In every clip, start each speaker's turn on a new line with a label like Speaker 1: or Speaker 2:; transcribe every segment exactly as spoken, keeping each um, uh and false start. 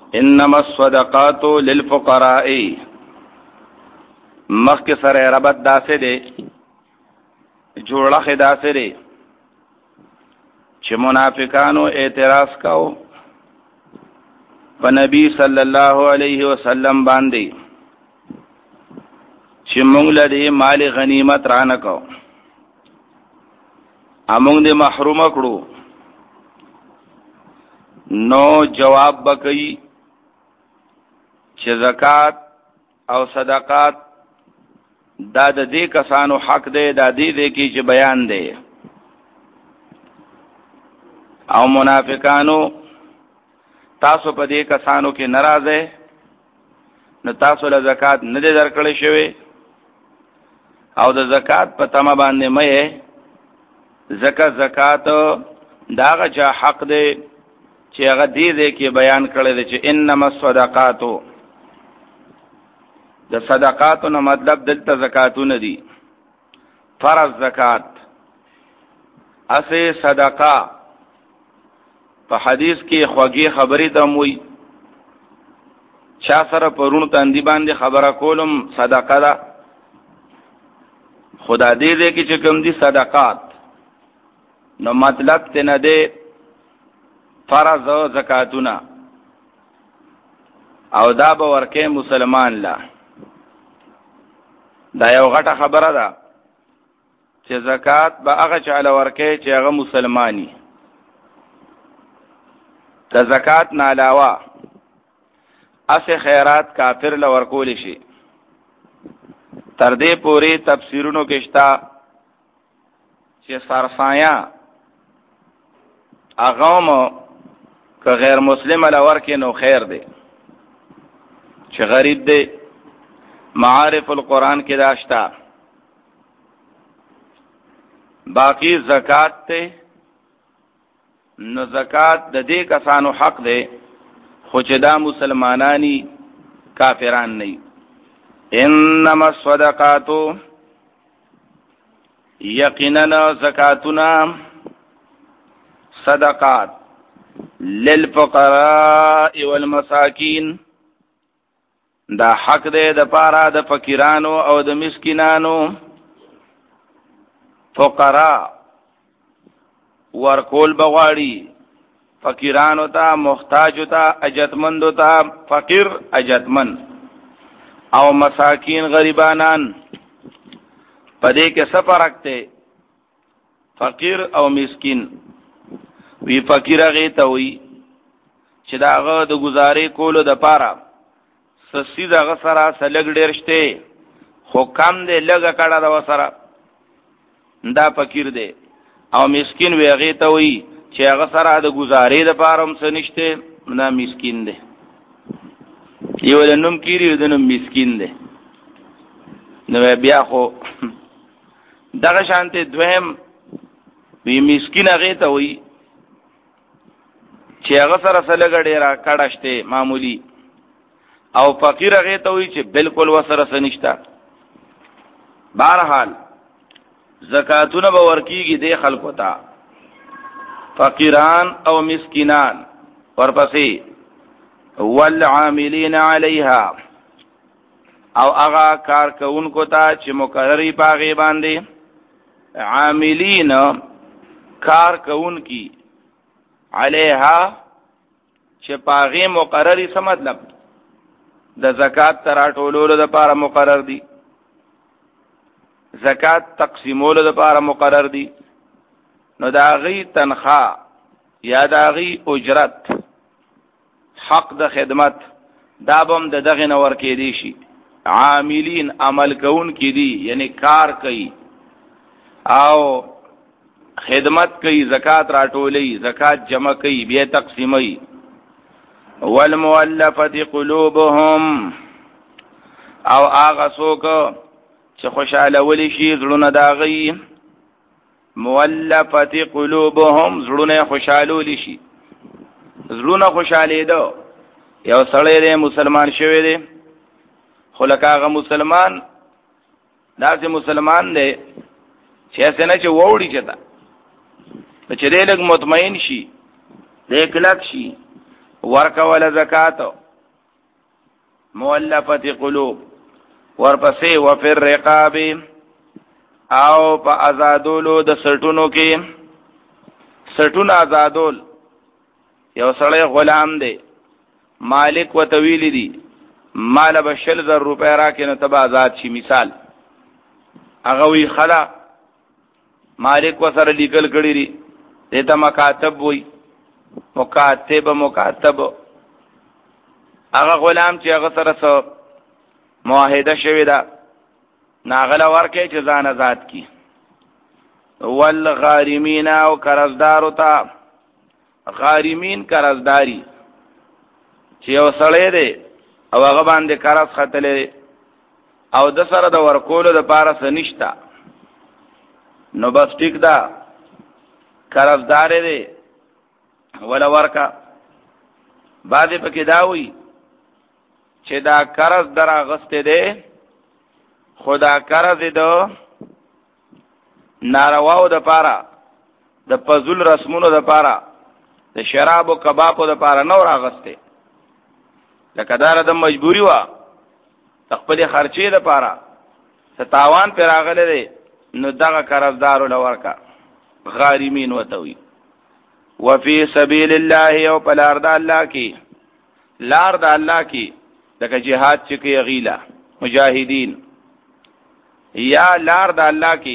Speaker 1: انما الصدقات للفقراء مخک سره ربط داسې دی جوړه داسې دی چې منافقانو اعتراض کاو په نبی صلی الله علیه وسلم باندې چې موږ له مال غنیمت رانه کو امونږ دې محروم کړو نو جواب بکئی چې زکات او صدقات دا د دې کسانو حق دی دا دې دې کې چې بیان دی او منافقانو تاسو په دې کسانو کې ناراضه نو تاسو له زکات نه دې درکړې شوی او د زکات په تمه باندې مې زکات زکات داغه چا حق دی چې هغه دې دې کې بیان کړی دی چې انما الصدقات د صدقاتو نه مطلب دلته زکاتونه دي فرض زکات اسه صدقه په حدیث کې خوږی خبرې ته موي چا سره پرونو تاندې باندې خبره کولم صدقه ده خدا دې دې کې چې کوم دي صدقات نو مطلب ته نه ده فرض او زکاتونه او دا به ورکه مسلمان لا دا یو غټه خبره ده چې زکات به هغه چاله ورکه چې هغه مسلمانی د زکات نه علاوه اسه خیرات کافر ل ورکول شي تر دې پوری تفسیرونو کې شتا چې سرسایا اغام که غیر مسلم ل ورکه نو خیر دی چې غریب دی معارف القرآن کې داشتا باقی زکات ته نو زکات د دې کسانو حق دی خو چې دا مسلمانانی کافران نه انما الصدقات یقینا زکاتنا صدقات للفقراء والمساکین دا حق دی د پاره د فقیرانو او د مسکینانو فقراء ورکول بغواړي فقیرانو ته محتاج ته اجتمند ته فقیر اجتمن او مساکین غریبانان پدې کې څه فرق دی فقیر او مسکین وی فقیر هغه ته وی چې داغه د گزارې کولو د پاره سسي دغه سره سلګ ډېر شته خو کم دی لګه کړه دا وسره دا فقیر دی او مسکین وی هغه ته وی چې هغه سره د گزارې د پاره هم څه نشته نه مسکین دی یو د نوم کیری د نوم مسکین دی نو بیا خو دغه شانته دویم وی مسکین هغه ته وی چې هغه سره سلګ ډېر کړه شته معمولی او فقیر هغه ته وی چې بالکل وسره سنشتا بهرحال زکاتونه به ورکیږي د خلکو ته فقیران او مسکینان ورپسې والعاملین علیها او هغه کار کوونکو ته چې مقرری پاغي باندې عاملین کار کوونکی علیها چې پاغي مقرری څه مطلب د زکات تراټولولو لپاره مقرر دي زکات تقسیمولو لپاره مقرر دي نو دا غي تنخواه یا دا غي اجرت حق د خدمت دا بم د دغه نور کې دي شي عاملین عمل کوون کې دي یعنی کار کوي او خدمت کوي زکات راټولي زکات جمع کوي بیا تقسیمي والمؤلفه قلوبهم او هغه څوک چې خوشاله ولي شي زړونه داغي مؤلفه قلوبهم زړونه خوشاله ولي شي زړونه خوشاله ده یو سړی دی مسلمان شوی دی خو لکه هغه مسلمان داسې مسلمان دی چې څنګه چې ووري چتا چې دې لګ مطمئن شي دې کلک شي ورکول زکات مولفت قلوب ورپسې وفي الرقاب او په آزادولو د سټونو کې سټون آزادول یو سړی غلام دی مالک و طویل دی مال بشل زر روپے راکې نو تبا آزاد شي مثال هغه وی خلا مالک و سره لیکل کړی دی دته مکاتب وی مکاتب مکاتب هغه غلام چې هغه سره سو معاهده شوی دا ناغله ورکه چې ځان آزاد کی والغارمین او قرضدار تا غارمین قرضداری چې یو سړی دی او هغه باندې قرض خطلې او د سره د ورکولو د پاره سنشتا نو بس ټیک دا قرضدار دی ولا ورکا بعد پکې دا وی چې دا قرض درا غسته دی خدا قرض دو نارواو د پاره د پزول رسمونو د پاره د شراب او کبابو د پاره نو راغسته لکه دار د مجبوری وا خپل خرچې د پاره ستاوان پر راغله دی نو دغه قرضدار ولورکا غارمین وتوي وفي سبيل الله او پلار د الله کی لار د الله کی دغه jihad چې کی غیلا مجاهدین یا لار د الله کی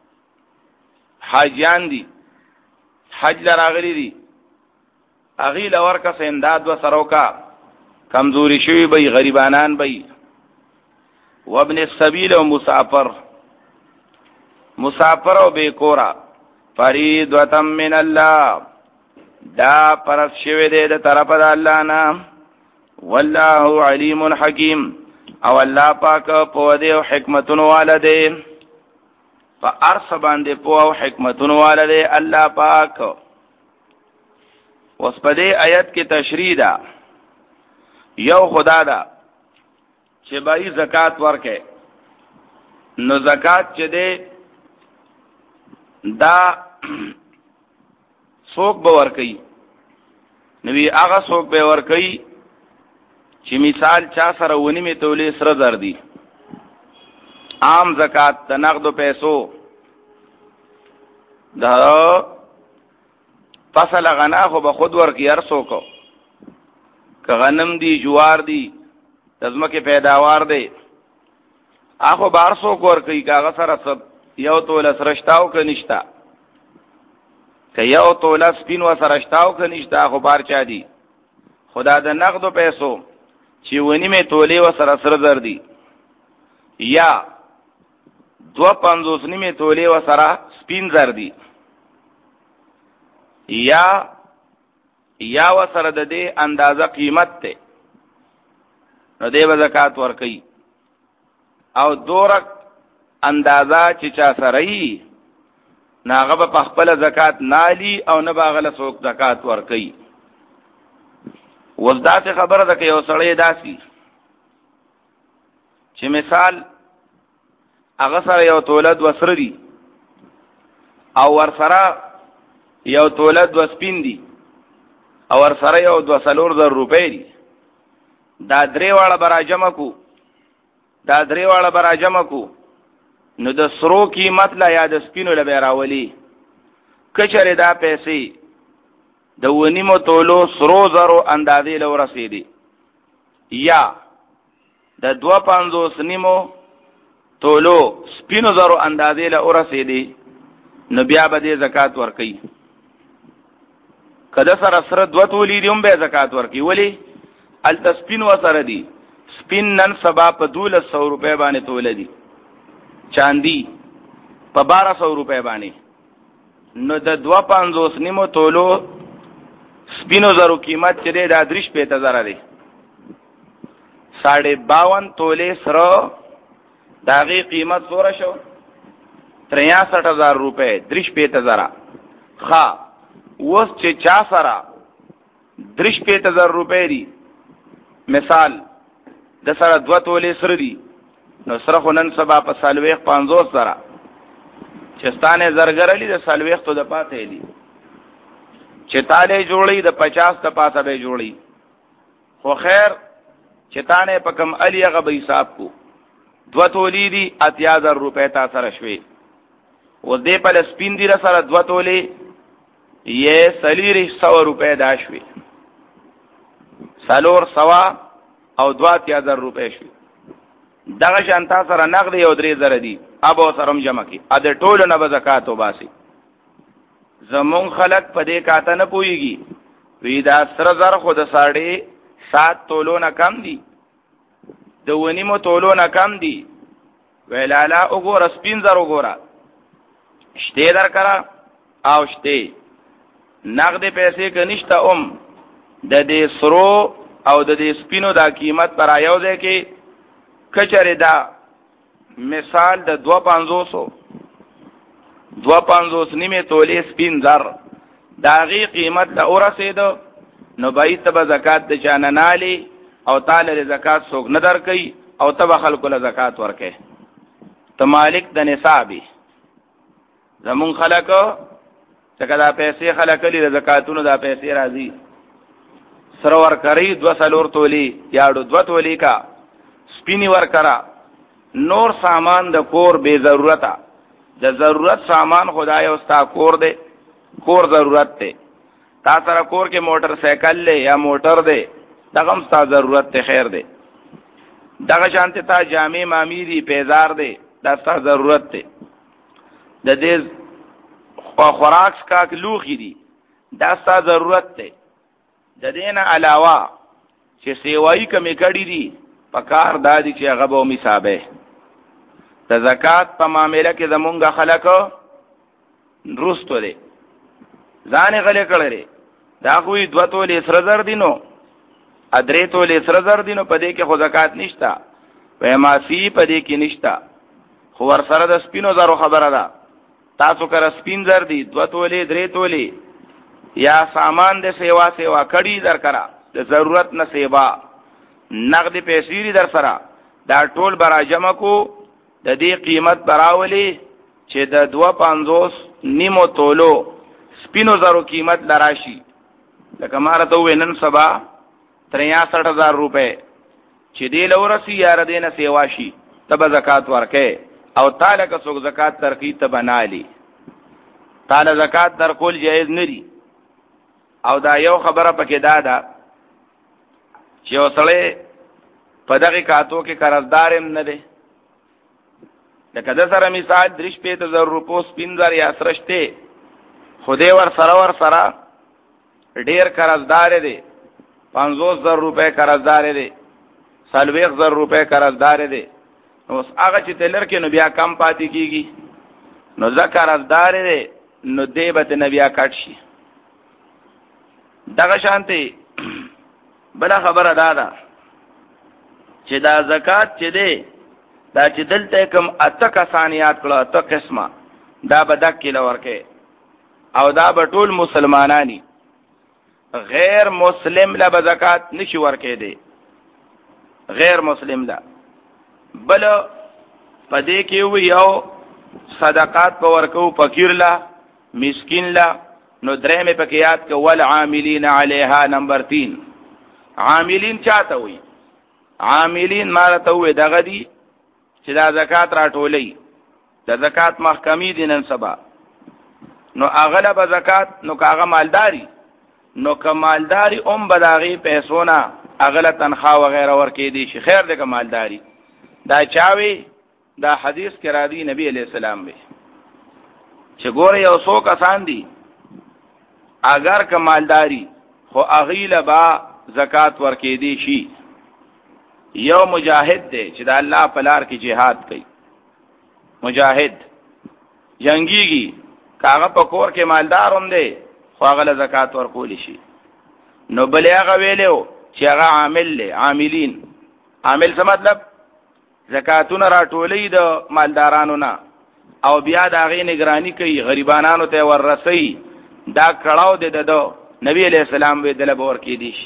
Speaker 1: حاجیان دي حج لراغلی دي اغیل ورکا سنداد و سروکا کمزوری شوی بی غریبانان بی وابن السبیل و مسافر مسافر و بیکورا فریدوتا من اللہ دا پرس شوی دے دا طرف دا اللہ نا واللہ علیم حکیم او اللہ پاک پودے و حکمتن والدے فا ارس باندے پو و حکمتن والدے اللہ پاک وس په دې آیت کې تشریح ده یو خدا ده چې بای زکات ورکې نو زکات چې ده دا څوک به ورکې نو وی هغه څوک به ورکې چې مثال چا سره ونی می تولې سره زر دي عام زکات د نقدو پیسو دا فصل غنا خو به خود ورکی ارسو کو که غنم دی جوار دی دزمکه پیداوار دی اخو بارسو کور کوي کاغه سره سب یو توله سرشتاو ک نشتا که یو توله سپین و سرشتاو ک نشتا خو بار چا دی خدا د نقدو پیسو چې ونی می توله و سره سر زر دی یا دو پنځوس نیمه توله و سره سپین زر دی یا یا وسره د دې اندازه قیمت ته نو دې زکات ورکي او دورک اندازه چې چا سره یې ناغه په خپل زکات نالي او نه باغله څوک زکات ورکي وزدات خبره ده کې یو سړی داسي چې مثال هغه سره یو تولد وسره دي او ور سره یو تولد و سپین دی او ور سره یو دو سلور زر روپے دی دا درې واړه برا جمع کو دا درې واړه برا جمع کو نو د سرو قیمت لا یا د سپینو له بیراولي کچره دا پیسې د ونیمو تولو سرو زرو اندازې له ورسېدي یا د دو پنځوس نیمو تولو سپینو زرو اندازې له ورسېدي نو بیا به دې زکات ورکړي کله سره سره دو تولی دیوم به زکات ورکی ولی التسپین و سره دی سپین نن سبا په دولس سو روپے باندې تولدی چاندی په بارہ سو روپے باندې نو د دو پنځوس نیمو تولو سپینو زرو قیمت چې دی دا درش په تزره دی ساڑھے باون تولې سره داغي قیمت سوره شو تریاسٹھ ہزار روپے درش په تزره خا وس چې چا سره درش په تزر روپے دی مثال د سره دو تولې سره دی نو سره خنن سبا په سالويخ پنځوس سره چستانه زرګرلی د سالويخ ته د پاتې دی چې تاله جوړی د پچاس ته پاسه به جوړی خو خیر چې تانه په کم علی هغه به حساب کو دو تولی دی اتیا زر روپے تا سره شوي و دې په سپین دی سره دو تولی یې سلیری سو روپے دا شوي سالور سوا او دو اتیا زر روپے شوي دغه شانتا سره نقد یو درې زر دی ابو سرم جمع کی ا دې ټولو نه به زکات وباسي زمون خلق په دې کاته نه پويږي وی دا سره زر خود ساړي سات تولو نه کم دی د ونیمو تولو نه کم دی ویلالا وګور سپین زر وګورا شته در کرا او شته نقد پیسې کنيشته اوم د دې سرو او د دې سپینو دا قیمت پر ایو ځای کې کچره دا مثال د دو پانزوسو دو پانزوس نیمه تولی سپین زر داغی قیمت دا اورسید نو بایست با زکاة دا چانا نالی او تاله زکات څوک نه درکې او تبه خلکو له زکات ورکې ته مالک د نصابي زمون خلکو څنګه دا پیسې خلک لري زکاتونو دا پیسې راځي سره ور کوي دو سلور تولی یاړو دو تولی کا سپینی ور کرا نور سامان د کور بے ضرورتا د ضرورت سامان خدای او ستا کور دے کور ضرورت ته تا سره کور کې موټر سایکل له یا موټر دے دغه هم ستا ضرورت ته خیر دے دغه شانته تا جامع مامی دی پیزار دے دا ستا ضرورت ته د دې خوراک کا لوخي دی دا ستا ضرورت ته د دینه علاوه چې سیوای کمی کړی دی پکار دادی چې هغه به میثابه د زکات په معاملې کې زمونږ خلک روستو دي ځان غلې کړلې دا خو دوه تولې سره زر دینو ادرې تولې سره زر دینو په دې کې خو زکات نشتا وې ماسی په دې کې نشتا خو ور سره د سپینو زرو خبره ده تاسو کر سپین زر دي دوه تولې درې تولې یا سامان د سیوا سیوا کړي در کرا د ضرورت نه سیوا نقد پیسې در سره دا ټول برا جمع کو د دې قیمت براولي چې د دوه پنځوس نیمو تولو سپینو زرو قیمت لراشي لکه ماره ته وینن سبا تریاسٹھ ہزار روپے چې دی لورسی یار دینه سیوا شي تب زکات ورکه او تعالی که څوک زکات ترقی ته بنالي تعالی زکات در کول جایز نری او دا یو خبره پکې دا ده چې اوسړې په دغه کاتو کې قرضدار هم نه دی لکه د سره مثال درش په ته زر روپو سپینځر یا سرشته خدای ور سره ور سره ډیر قرضدار دی پنځوس زر روپے قرضدار دی سلويخ زر روپے قرضدار دی نو هغه چې تلر کې نو بیا کم پاتې کیږي نو ذکر قرضدار دی نو دیبت نبیا کټ شي دغه شانتي بل خبره دا ده چې دا زکات چې دی دا چې دلته کوم اته کسانیات کړه اته قسمه دا بدک کې لورکه او دا به ټول مسلمانانی غیر مسلم لا زکات نشي ورکه دی غیر مسلم لا بل پدې کې یو صدقات په ورکو فقیر لا مسکین لا نو درې مې پکې یاد کې ول عاملین علیها نمبر تین عاملین چاته وي عاملین مالته وي دغه دي چې دا زکات راټولې د زکات محکمې دي نن سبا نو اغلب زکات نو کاغه مالداری نو کمالداری اوم بداغي پیسونه اغله تنخواه وغیرہ ورکې دي شي خیر د کمالداری دا چاوي دا حدیث کې را دي نبی علیہ السلام به چې ګوره یو څو کسان دي اگر کمالداری خو اغیله با زکات ورکې دي شي یو مجاهد دی چې د الله په لار کې jihad کوي مجاهد جنگيږي کاغه په کور کې مالدار هم دی خو هغه زکات ورکول شي نو بل هغه ویلو چې هغه عامل له عاملین عامل څه مطلب زکاتونه راټولې د مالدارانو نه او بیا د هغه نگرانی کوي غریبانو ته ورسي دا کړهو د دو نبی علیہ السلام به دل باور کې دي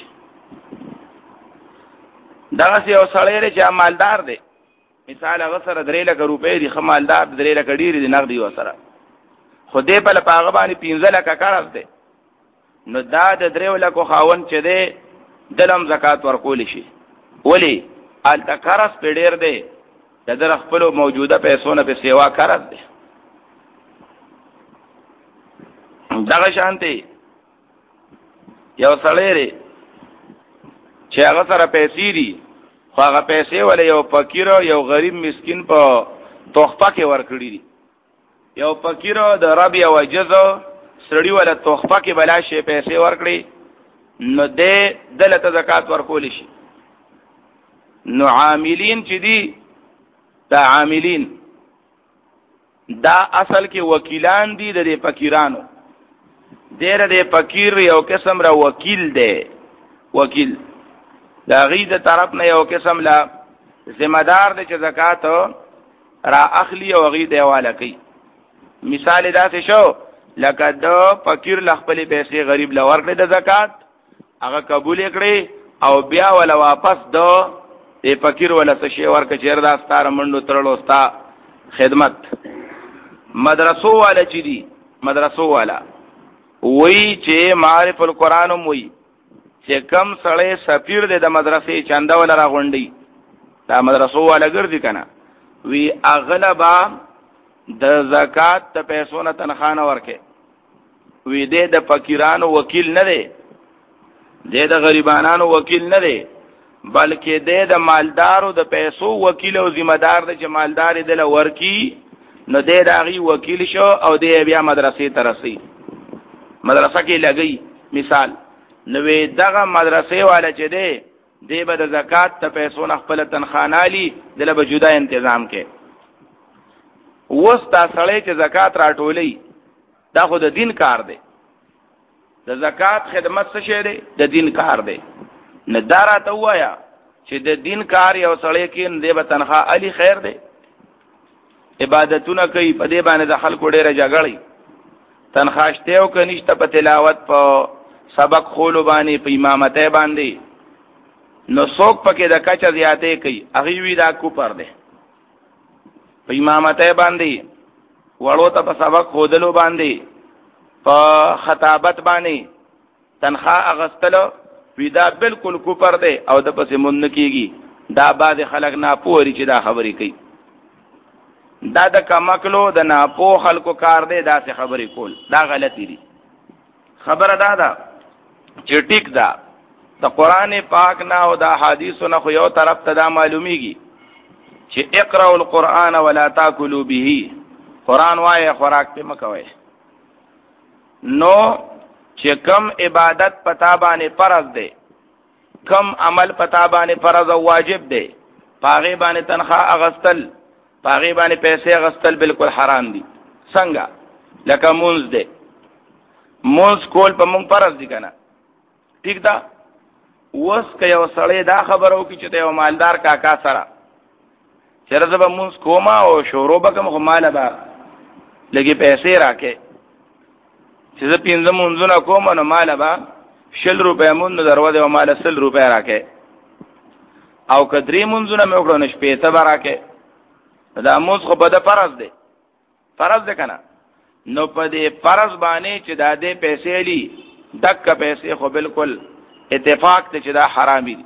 Speaker 1: دغه یو سړی چې مالدار دی مثال هغه سره درې لک روپۍ دی خمالدار درې لک ډیر دی نقدي وسره خو دې په لپاره باندې پنځه لک قرض دی نو دا د درې لک خاون چې دی دلم زکات ورکول شي. ولی الته قرض په ډیر دی د در خپل موجوده پیسو نه په سیوا قرض دی. دغه شانتي یو سړی لري چې هغه سره پیسې دي خو هغه پیسې ولې یو فقیر او یو غریب مسکین په تحفه کې ورکړي دي. یو فقیر د رب یو جزو سړی ولا تحفه کې بلا شي پیسې ورکړي نو دې دلته زکات ورکول شي. نو عاملین چې دي دا عاملین دا اصل کې وکیلان دي د فقیرانو. دیر دې فقیر یو قسم را وکیل دی، وکیل دا غي د طرف نه یو قسم لا ذمہ دار دی چې زکات را اخلي او غي دی حواله کوي. مثال دا څه شو لکه د فقیر لخپل پیسې غریب لور کړی د زکات هغه قبول کړي او بیا ولا واپس دو ای فقیر ولا څه شی ورکه چیر دا ستاره منډو ترلو ستا خدمت. مدرسو والا چي دي مدرسو والا وی چې معرف القرآن وی چې کم سړی سفیر دی د مدرسې چنده ولا را غونډي دا مدرسو والا ګرځي کنه وی اغلبا د زکات د پیسو نه تنخواه نه ورکه. وی دې د فقیرانو وکیل نه دی، دې د غریبانو وکیل نه دی، بلکې دې د مالدارو د پیسو وکیل او ذمہ دار دی چې مالدار دې له ورکی نو دې داغي وکیل شو او دې بیا مدرسې ترسي مدرسه کې لګي. مثال نوې دغه مدرسې والا چې دی دې به د زکات ته پیسو نه خپل تنخواه نالي دله به جدا تنظیم کې. وستا سړی چې زکات راټولي دا خو د دین کار دی، د زکات خدمت څه شی دی د دین کار دی. نه دارا ته وایا چې د دین کار یو سړی کې دې به تنخواه علي خیر دی، عبادتونه کوي په دې باندې د خلکو ډېره جګړې تنخواشته او کنيشته په تلاوت په سبق خولو باندې په امامته باندې نو څوک پکې د کچا زیاتې کوي هغه وی دا کو پر دی په امامته باندې وړو ته په سبق خودلو باندې په خطابت باندې تنخواه اغستلو وی دا بالکل کو پر دی او د پسې مون کیږي. دا بعد خلک نه پوري چې دا خبرې کوي دا د کمکلو د ناپو خلکو کار دی دا څه خبرې کول دا غلطی دي. خبره دا ده چې ټیک ده د قران پاک نه او د حدیثو نه خو یو طرف ته دا معلومیږي چې اقرأوا القرآن ولا تاكلوا به، قران وایي خوراک په مکوي. نو چې کم عبادت پتا باندې فرض دی، کم عمل پتا باندې فرض او واجب دی، پاغه باندې تنخواه اغستل پاغه باندې پیسې اغستل بالکل حرام دي. څنګه لکه مونږ دی، مونږ کول په مونږ فرض دي کنه ٹھیک ده. وس که یو سړی دا خبرو کی چې یو مالدار کاکا سره چیرې زب مونږ کوما او شورو بکم خو مال با لګي پیسې راکې چې زه پینځه مونږونه کوم نو مال با شل روپے مونږ دروازه او مال سل روپے راکې او کدرې مونږونه مې وکړو نشپې ته راکې دا موږ خو په د فرض دی فرض دی کنه. نو په دې فرض باندې چې دا دې پیسې لی دک پیسې خو بالکل اتفاق ته چې دا حرام دي.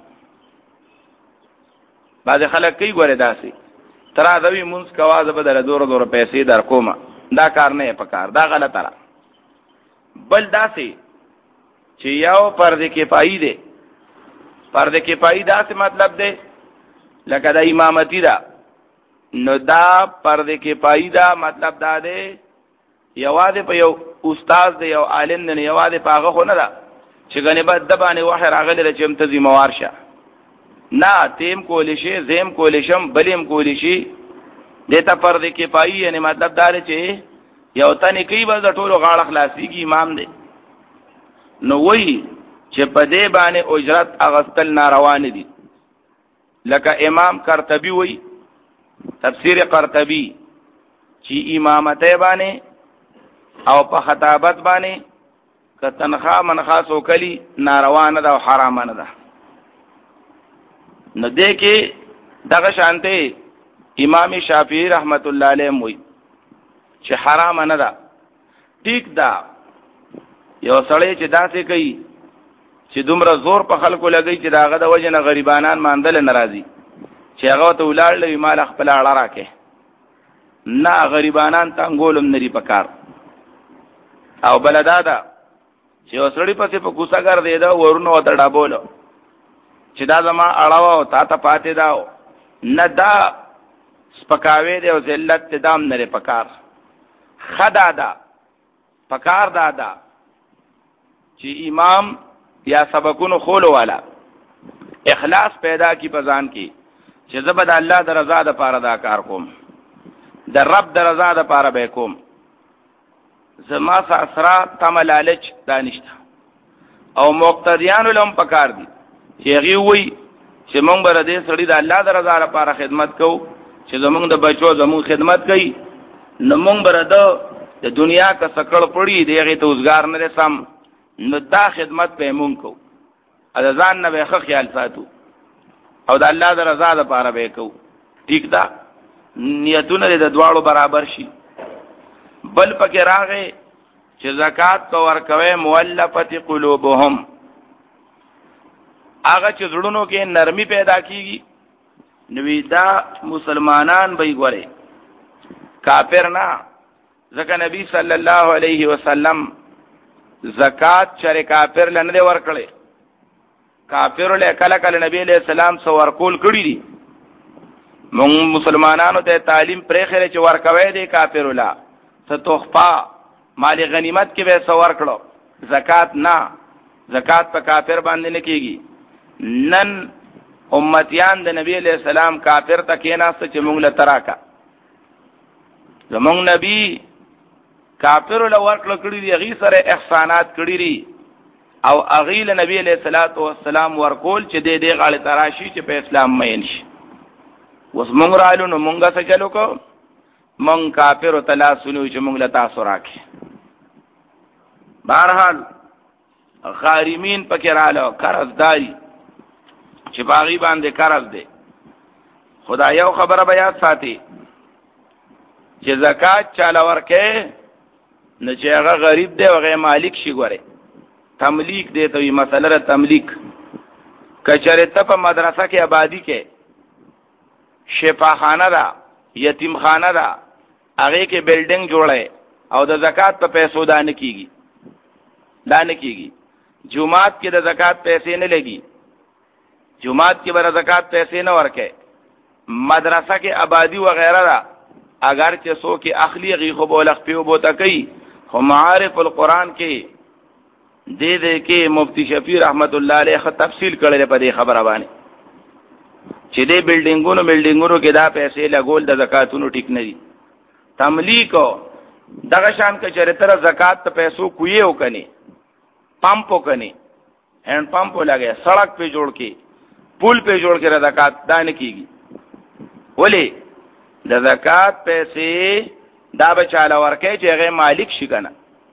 Speaker 1: بعض خلک کوي ګوره داسي ترا دوی مونږ کوازه بدل دور دور پیسې در کومه دا کار نه پکار دا غلطه را. بل داسي چې یو فرض کفایي دی، فرض کفایي داسې مطلب دی لکه د امامتی دا نو دا فرض کفایي دا مطلب دا دی یوازې په یو استاد دی یو عالم نه یوازې په هغه خو نه ده چې غنی بعد د باندې وحی راغلی چې امتزي موارشه نه تیم کولی شي زم کولی شم بلیم کولی شي دته فرض کفایي یعنی مطلب دا دی چې یو تنه کوي بل د ټولو غاړه خلاصي کی امام دی. نو وای چې په دې باندې اجرت اغستل ناروا نه دي. لکه امام قرطبي وای تفسیر قرطبي چې امامته باندې او په خطابت باندې که تنخواه منخاص وکلی ناروا نه ده او حرام نه ده. نو دې کې دغه شانته امام شافعي رحمت الله علیه وای چې حرام نه ده. ټیک ده یو سړی چې داسې کوي چې دومره زور په خلکو لګی چې داغه د وجه نه غریبانان ماندل ناراضي چې هغه ته ولار لوي مال خپل اړه راکې نه غریبانان تنګولم نری پکار او بلدادا چې وسړی پسې په کوڅه ګر دی دا ورونو ته ډابولو چې دا زما اړه او تا ته پاتې داو نه دا سپکاوي دی او ذلت دام نری پکار خدا دا پکار دادا چې امام یا سبقونو خولو والا اخلاص پیدا کی پزان کی چې زبد الله د رضا د پاره دا کار کوم د رب د رضا د پاره به کوم زما سره تم لالچ دانشته او مقتدیان لهم پکار دي چې هغه وي چې مونږ بر دې سړي د الله د رضا لپاره خدمت کوو چې زمونږ د بچو زمونږ خدمت کوي نو مونږ بر د دنیا کا سکړ پړی دی هغه ته اوسګار نه سم نو دا خدمت په مونږ کو ا ځان نه به خیال ساتو او د الله د رضا لپاره به کو ٹھیک دا نیتونه د دواړو برابر شي بل پکې راغې چې زکات کو ورکوي مؤلفه قلوبهم هغه چې زړونو کې نرمي پیدا کیږي نو دا مسلمانان به ګوره کافر نه ځکه نبی صلی الله علیه وسلم زکات چر کافر لنه ورکړي کافر له کله کله نبی علیہ السلام سو ورکول کړی دي مون مسلمانانو ته تعلیم پرې خره چې ورکوي دي کافر له ته توخپا مال غنیمت کې به سو ورکړو زکات نه زکات په کافر باندې نه کیږي نن امتیان د نبی علیہ السلام کافر ته کېناست چې مونږ له تراکا زمونږ نبی کافر له ورکړه کړی دی غي سره احسانات کړی دي او اغیل نبی علیہ الصلوۃ والسلام ورکول چې دې دې غاړه تراشی چې په اسلام مین شي وس مونږ رالو نو مونږه څه چلو کو مونږ کافر تعالی سنو چې مونږ له تاسو راکې بهرحال غاریمین پکې رالو قرضداري چې باغی باندې قرض دی خدای یو خبره بیا ساتي چې زکات چاله ورکې نه چې هغه غریب دی او هغه مالک شي ګوره تملیک دی ته مسله تملیک کچره ته په مدرسه کې آبادی کې شفاخانه ده یتیم خانه ده هغه کې بلډینګ جوړه او د زکات په پیسو دانه کیږي دانه کیږي جمعات کې د زکات پیسې نه لګي جمعات کې بر زکات پیسې نه ورکه مدرسه کې آبادی وغیرہ ده اگر چې سو کې اخلی غي خو بولخ پیو بوته کوي خو معارف القرآن کې دې دې کې مفتی شفیع رحمت الله علیه تفصیل کړل په دې خبره باندې چې دې بلډینګونو بلډینګونو کې دا پیسې لګول د زکاتونو ټیک نه دي تملیک دغه شان کې چرته زکات ته پیسو کوی او کني پمپو کني هند پمپو لګي سڑک په جوړ کې پل په جوړ کې زکات دانه کیږي ولی د زکات پیسې دا بچاله ورکه چې هغه مالک شي کنه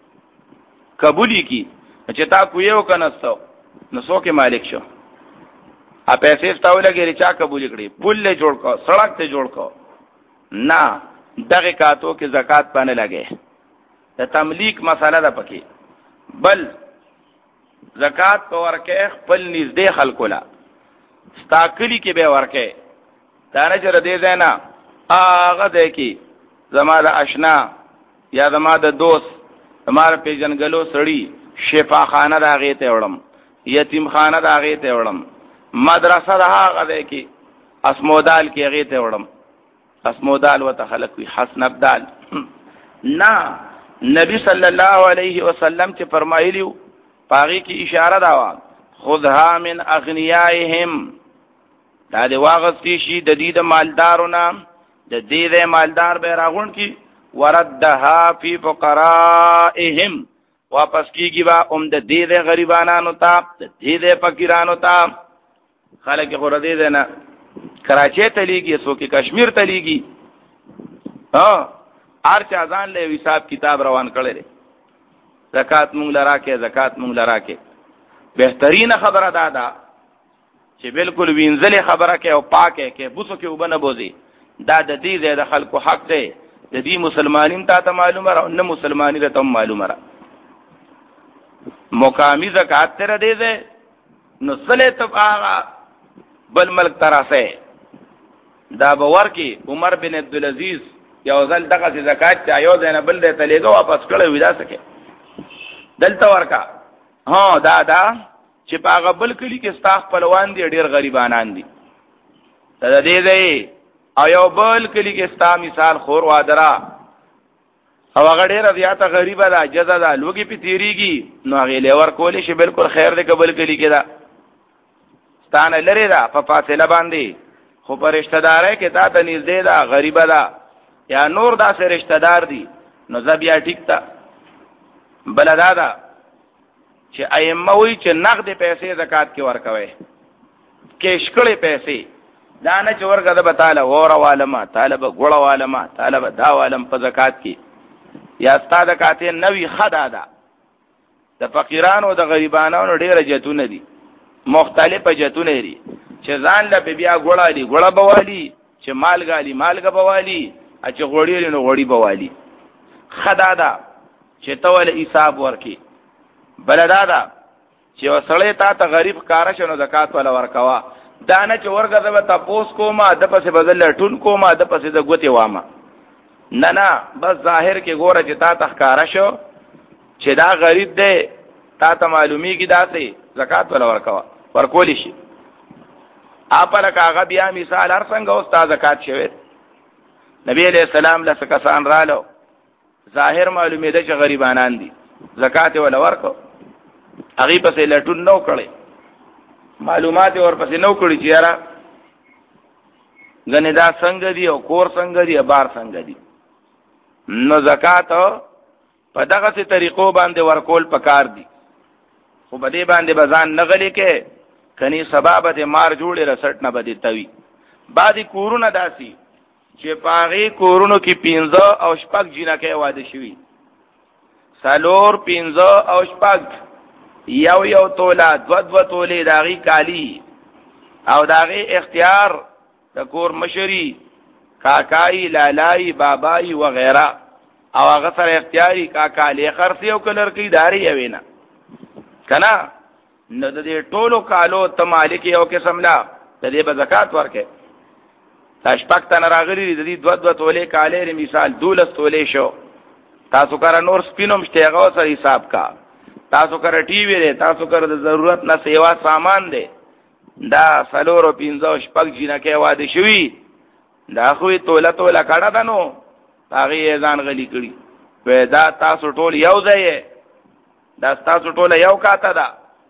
Speaker 1: قبولی کی چې تا کویو کنه ستو نو سو کې مالک شو ا پیسې ستاو لګي چې قبول کړي پل له جوړ کو سړک ته جوړ کو نه دغه کاتو کې زکات باندې لګي د تملیک مسله ده پکې بل زکات په ورکه خپل نږدې خلکو لا استاکلی کې به ورکه دا نه چر دې زینا هغه دې کې زما د آشنا یا زما د دوست زما په جنګلو سړی شفا خانه دا غې ته وړم یتیم خانه دا غې ته وړم مدرسه دا هغه دې کې اسمودال کې غې ته وړم اسمودال وته خلق وی حسن ابدال نه نبی صلی الله علیه وسلم چې فرمایلیو پاغي کی اشاره دا وا خذها من اغنیائهم دا دی واغستی شي د دې د مالدارونو د دې د مالدار به راغون کی وردها فی فقرائهم واپس کیږي وا اوم د دې د غریبانو ته د دې د فقیرانو ته خلک خور دې نه کراچۍ ته لیږي سو کې کشمیر ته لیږي ها هر چا ځان له حساب کتاب روان کړي زکات مونږ لرا کې زکات مونږ لرا کې بهترین خبره دا ده چې بالکل وینځلې خبره کې او پاکه کې بوسو کې وبنه بوزي دا د دې د خلکو حق دی د دې مسلمانین ته معلومه را نه مسلمانی ته معلومه را مقامی زکات تر دې ده نو سله ته هغه بل ملک تراسه دا باور کې عمر بن عبدالعزیز یو ځل دغه زکات ته یو ځنه بل ته لګو واپس کړو ودا سکے دلته ورکا ها دا دا چې په هغه بل کلی کې ستاخ پهلوان دي ډیر غریبانان دي ته دې دی او یو بل کلی کې ستا مثال خور وادرا او هغه ډیر زیاته غریبه ده جزا ده لوګي په تیریږي نو هغه لور کولې شي بالکل خیر دې قبول کلی کې دا ستانه لري دا په فاصله باندې خو پر رشتہ دارای کې تا ته نږدې ده غریبه ده یا نور دا سره رشتہ دار دي نو زبیا ټیک تا بلدا دا چې ائمه وی چې نقد پیسې زکات کې ورکوي کې شکړې پیسې دا نه چې ورګه د تعالی وره والما طالب غړ والما طالب دا والم په زکات کې یا ستاد کاته نوې خدا ده د فقیرانو د غریبانو ډېر جتونه دي مختلفه جتونه لري چې ځان له بیا غړا دي غړا بوالي چې مالګالي مالګه بوالي چې غوړی نو غوړی بوالي خدا ده چې تول حساب ورکی بلدا ده چې وسړی تا ته غریب کار شنو زکات ولا ورکوا دانه چې ورګه به تاسو کومه د پسې بدل ټون کومه د پسې د ګوتې وامه نه نه بس ظاهر کې ګوره چې تا تخکارا شو چې دا غریب دی تا ته معلومی کی داسې زکات ولا ورکوا ورکول شي اپل کاغه بیا مثال هر څنګه استاد زکات شوی نبی علیہ السلام لسه کسان رالو ظاهر معلومه ده چې غریبانان دي زکات ولا ورکو هغه پسې لټون نو کړي معلومات ور پسې نو کړي چې یاره غنه دا څنګه دی او کور څنګه دی بار څنګه دی نو زکات په دغه طریقو باندې ورکول پکار دي خو بده باندې بزان نغلی کې کني سبب د مار جوړې رسټ نه بده توي بعضی کورونه داسي چې پاغي کورونو کې پینځه او شپږ جنکه واده شوی سالور پینځه او شپږ یو یو تولا دو دو تولې داغي کالی او داغي اختیار د کور مشری کاکای لالای بابای وغیرہ او هغه سره اختیاري کاکالی خرسي او کلر کی داری یوینا کنا نو د دې ټولو کالو ته مالک یو قسم لا د دې به زکات ورکه تاشپک تن راغلی د دې دو دو تولې کالی مثال دولس تولې شو تاسو کار نور سپینوم شته هغه سره حساب کا تاسو کار ټي وی دی تاسو کار د ضرورت نه سیوا سامان دی دا سلورو پینځو شپږ جنکه واده شوی دا خو توله توله کړه دنو هغه ځان غلی کړي و دا تاسو ټول یو ځای دا تاسو ټول یو کاته دا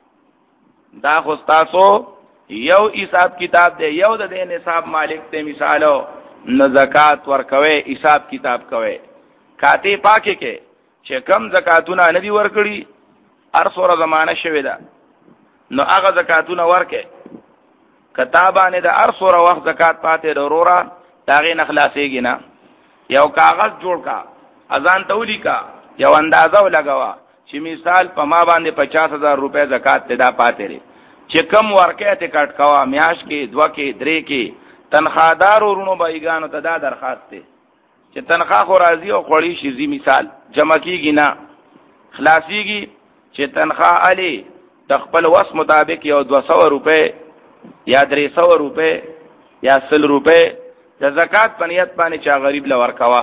Speaker 1: دا خو تاسو یو حساب کتاب دی یو د دې نصاب مالک ته مثالو نو زکات ورکوي حساب کتاب کوي کاته پاکه کې چې کم زکاتونه ندي ورکړي هر څوره زمانہ شوی دا نو هغه زکاتونه ورکه کتابانه د هر څوره وخت زکات پاتې ضروره داغه نخلاصيږي نه یو کاغذ جوړ کا اذان تولی کا یو اندازه ولګوا چې مثال په ما باندې پچاس هزار روپے زکات ته دا پاتې لري چې کم ورکه ته کټ کوا میاش کې دوا کې درې کې تنخوادار ورونو بایګانو ته دا درخواست ته چې تنخواه خو راځي او خوري شي زی مثال جمع کیږي نه خلاصيږي چې تنخواه علي تخپل وس مطابق یو دو سو روپے یا درې سو روپے یا سل روپے د زکات پنیت باندې چا غریب ل ورکوا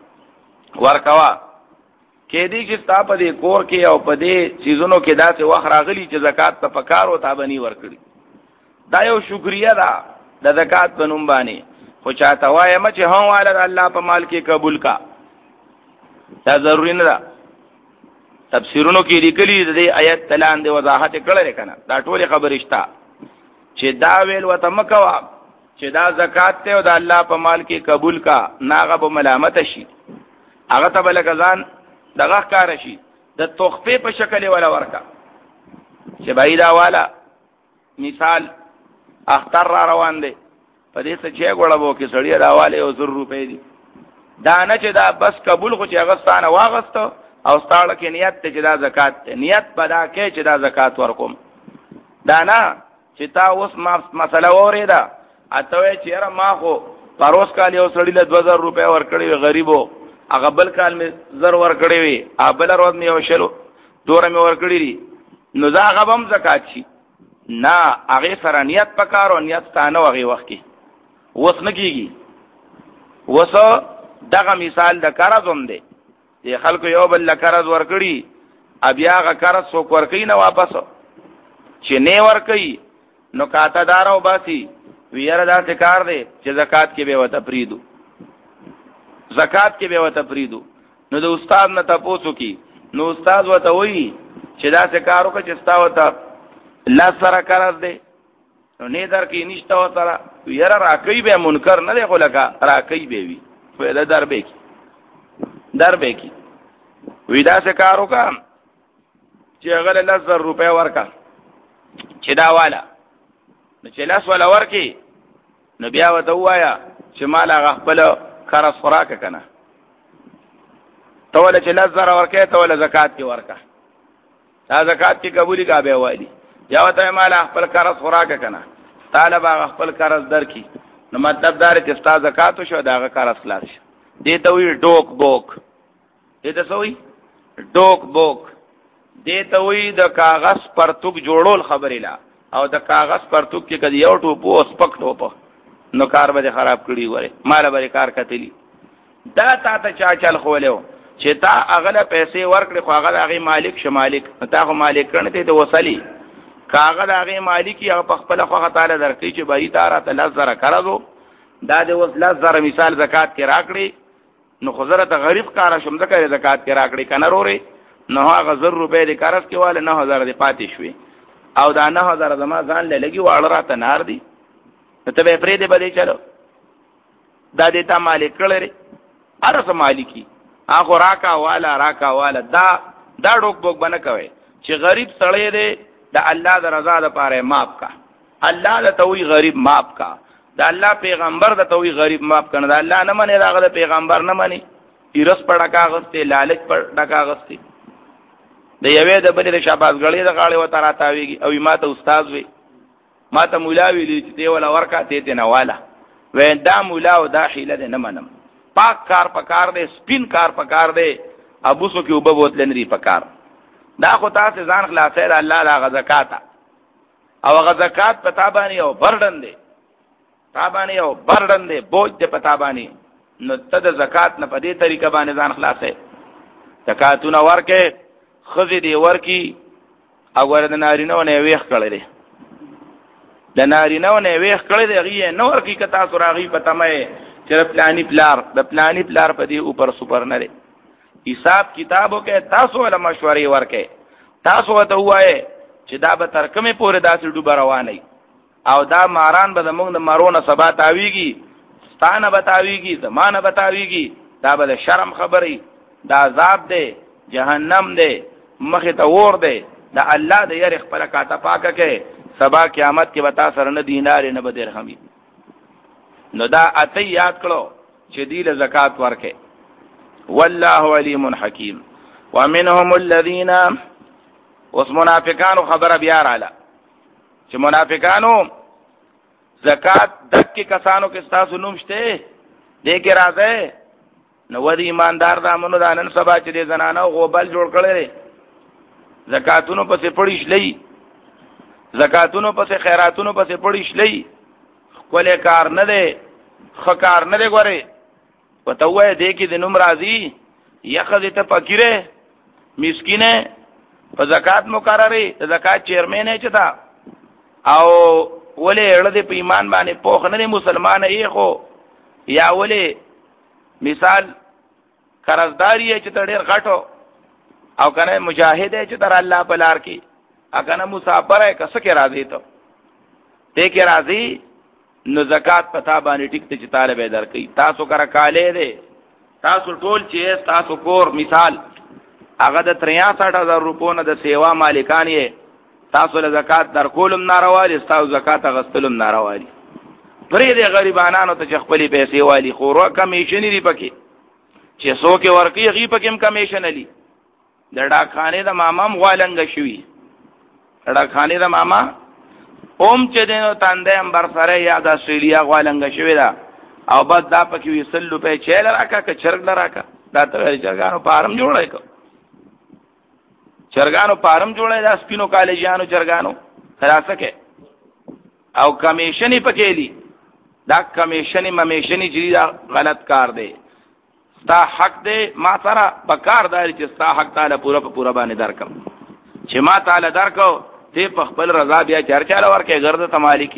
Speaker 1: ورکوا کې دې چې ستا په دې کور کې او په دې چیزونو کې داسې وخت راغلی چې زکات ته پکار او تابني ورکړي دا یو شکریا ده د زکات په نوم باندې خو چاته وایم چې هو والا الله په مال کې قبول کا دا ضروري نه ده تفسیرونو کې لیکلي دې آیت تلان دې وضاحت کړل کنه دا ټول خبرې شته چې دا ویل وته مکوا چې دا زکات ته او د الله په مال کې قبول کا ناغه به ملامت شي هغه ته بل غزان دغه کار شي د تحفه په شکل ولا ورکا چې بایدا والا مثال اختر را روان دي په دې څه چې غوړبو کې سړی راواله او زر روپے دي دا نه چې دا بس قبول خو چې هغه ستانه واغسته او ستاړه کې نیت ته چې دا زکات ته نیت پدا کې چې دا زکات ورکوم دا نه چې تا اوس ما مسله وریدا اته چې را ما خو پروس کال یو سړی له دو هزار روپے ورکړي غریبو هغه بل کال می زر ورکړي وي ابل ورځ می وشلو دور می ورکړي نو دا غبم زکات شي نه هغه سره نیت پکارو، نیت ستانه هغه وخت کې وس نه کیږي. وسو دغه مثال د قرض هم دی، د خلکو یو بل قرض ورکړي، بیا هغه قرض څوک ورکوي نه واپس، چې نه ورکوي نو کاته دارو باسي ویره داسې کار دی چې زکات کې به وته پریدو، زکات کې به وته پریدو. نو د استاد نه تاسو کی، نو استاد وته وایي چې داسې کار وکړه چې ستا وته لاس سره قرض دی، نو نه در کې نشته و سره ویره راکوي به منکر نه دی، خو لکه راکوي به وي فایده در به کی در به کی وی داسې کار وکړه چې هغه لس زر روپۍ ورکا چې دا والا، نو چې لاس والا ورکی نو بیا ورته وایا چې مال هغه خپل قرض خوراک کنه، ته ول چې لس زر ورکې ته ول زکات کې ورکا، دا زکات کې قبولي کا به وایي یا ته مال خپل قرض خوراک کنه، طالب هغه خپل قرض درکې، نو مطلب دا چې ستا زکات شو دا هغه قرض خلاص شي. دې ته وی ډوک بوک، دې ته سوې ډوک بوک، دې ته وی د کاغذ پرتوک جوړول خبرې لا، او د کاغذ پرتوک کې کدی یو ټوپ او سپک ټوپ نو کار به خراب کړی وره، مال به کار کتلی. دا تا ته چا چل خولیو چې تا اغله پیسې ورکړي، خو هغه هغه مالک شمالک، تا خو مالک کړه ته وصلی کاغذ هغه مالکی هغه په خپل خو تعالی درکې چې بری تاره ته لزر کړو، دا د وس لزر مثال زکات کې راکړي، نو خزرت غریب کار شوم ځکه زکات کې راکړي کنه وروره، نو هغه زر روپے د قرض کې واله نه هزار د پاتې شوي، او دا نه هزار زما ځان له لګي واړه راته نار دي، ته به پرې دې بده چلو دا دې تا مالک کړلې ارسه مالکی هغه راکا والا راکا والا، دا دا ډوک بوک بنه کوي چې غریب سړی دی د الله د رضا لپاره ماف کا، الله د توي غریب ماف کا، د الله پیغمبر د توي غریب ماف کنه، د الله نه مني دا د پیغمبر نه مني، ایرس پړه کاغسته لالچ پړه کاغسته د یوې د بلې د شاباس غړې د غاړې و تراتاويږي، او ما ته استاد وي ما ته مولا ویلی چې دی ولا ورکا ته ته نه والا و دا مولا او دا حیله نه منم، پاک کار پکار دے، سپین کار پکار دے، ابو سو کې وب بوتل نه پکار، دا خو تاسو ځان خلاصې ده الله لا زکات او زکات پتا باندې او بردن دے، تا باندې او بردن دے، بوج دے پتا باندې، نو ته زکات نه په دې طریقه باندې ځان خلاصې زکاتونه ورکه خزی دی ورکی، او ور د نارینه نه ویخ کړل، د نارینه نه ویخ کړل دی غي نو ورکی کتا سراغي پتا مې چې پلانی پلار د پلانی پلار په دی اوپر سپر نه لري، حساب کتابو کې تاسو ول مشورې ورکه، تاسو ته وایي چې دا به تر کومه پورې داسې ډوب رواني، او دا ماران به زمونږ د مارونه سبا تاویږي، ستانه بتاویږي، زمانه بتاویږي، دا به شرم خبري، دا عذاب دی، جهنم دی، مخه ته ور دی، دا الله دې یې خپل کاته پاکه کې سبا قیامت کې وتا سره نه دینار نه به درهمي. نو دا اته یاد کړو چې دی له زکات ورکه، والله علیم حکیم. ومنهم الذين اوس منافقانو خبره بیا رااله چې منافقانو زکات دک کسانو کې تاسو نوم شته دې کې راځي، نو ودی ایماندار دا منو دا نن سبا چې دې زنانو غوبل جوړ کړي، زکاتونو پسې پړیش لې، زکاتونو پسې خیراتونو پسې پړیش لې، کولې کار نه دی، خکار نه دی ګوره، وته وای دې کې د نوم راځي یخذ ته فقیره مسکینه په زکات مقرره، زکات چیرمن نه چتا، او ولې اړه دې په ایمان باندې پوخ نه مسلمان یې، خو یا ولې مثال قرضداري چې ډېر غټو، او کنه مجاهد چې تر الله په لار کې، اګه مسافر ہے کس کې راضي ته ته کې راضي، نو زکات پتا باندې ټیک ته چې طالب درکې، تاسو کرا کالې دې تاسو ټول چې تاسو کور مثال هغه د تریاسٹھ ہزار روپو نه د سیوا مالکان یې، تاسو له زکات در کولم ناروالي، تاسو زکات غستلم ناروالي، پرې دې غریبانو ته چې خپلې پیسې والی خورو کمیشن لري پکې، چې څوک ورکی غي پکې هم کمیشن لري، د ډاکخانه د مامام غوالنګ شوی، ډاکخانه د ماما اوم چې دینو تاندې امبر سره یا د استرالیا غوالنګ شوی دا، او بس دا پکې وسل روپے چیل راکا که چرګ لراکا، دا ته چرګانو فارم جوړای کو، چرګانو فارم جوړای دا سپینو کالجانو چرګانو، خلاصه کې او کمیشنی پکېلی دا کمیشنی ممیشنی چې دا غلط کار دی ستا حق دی ما سره په کار داري چې ستا حق تعالی پورا په پورا باندې درکم چې ما تعالی درکو ته په خپل رضا بیا چرچاله ورکه ګرځه ته مالکی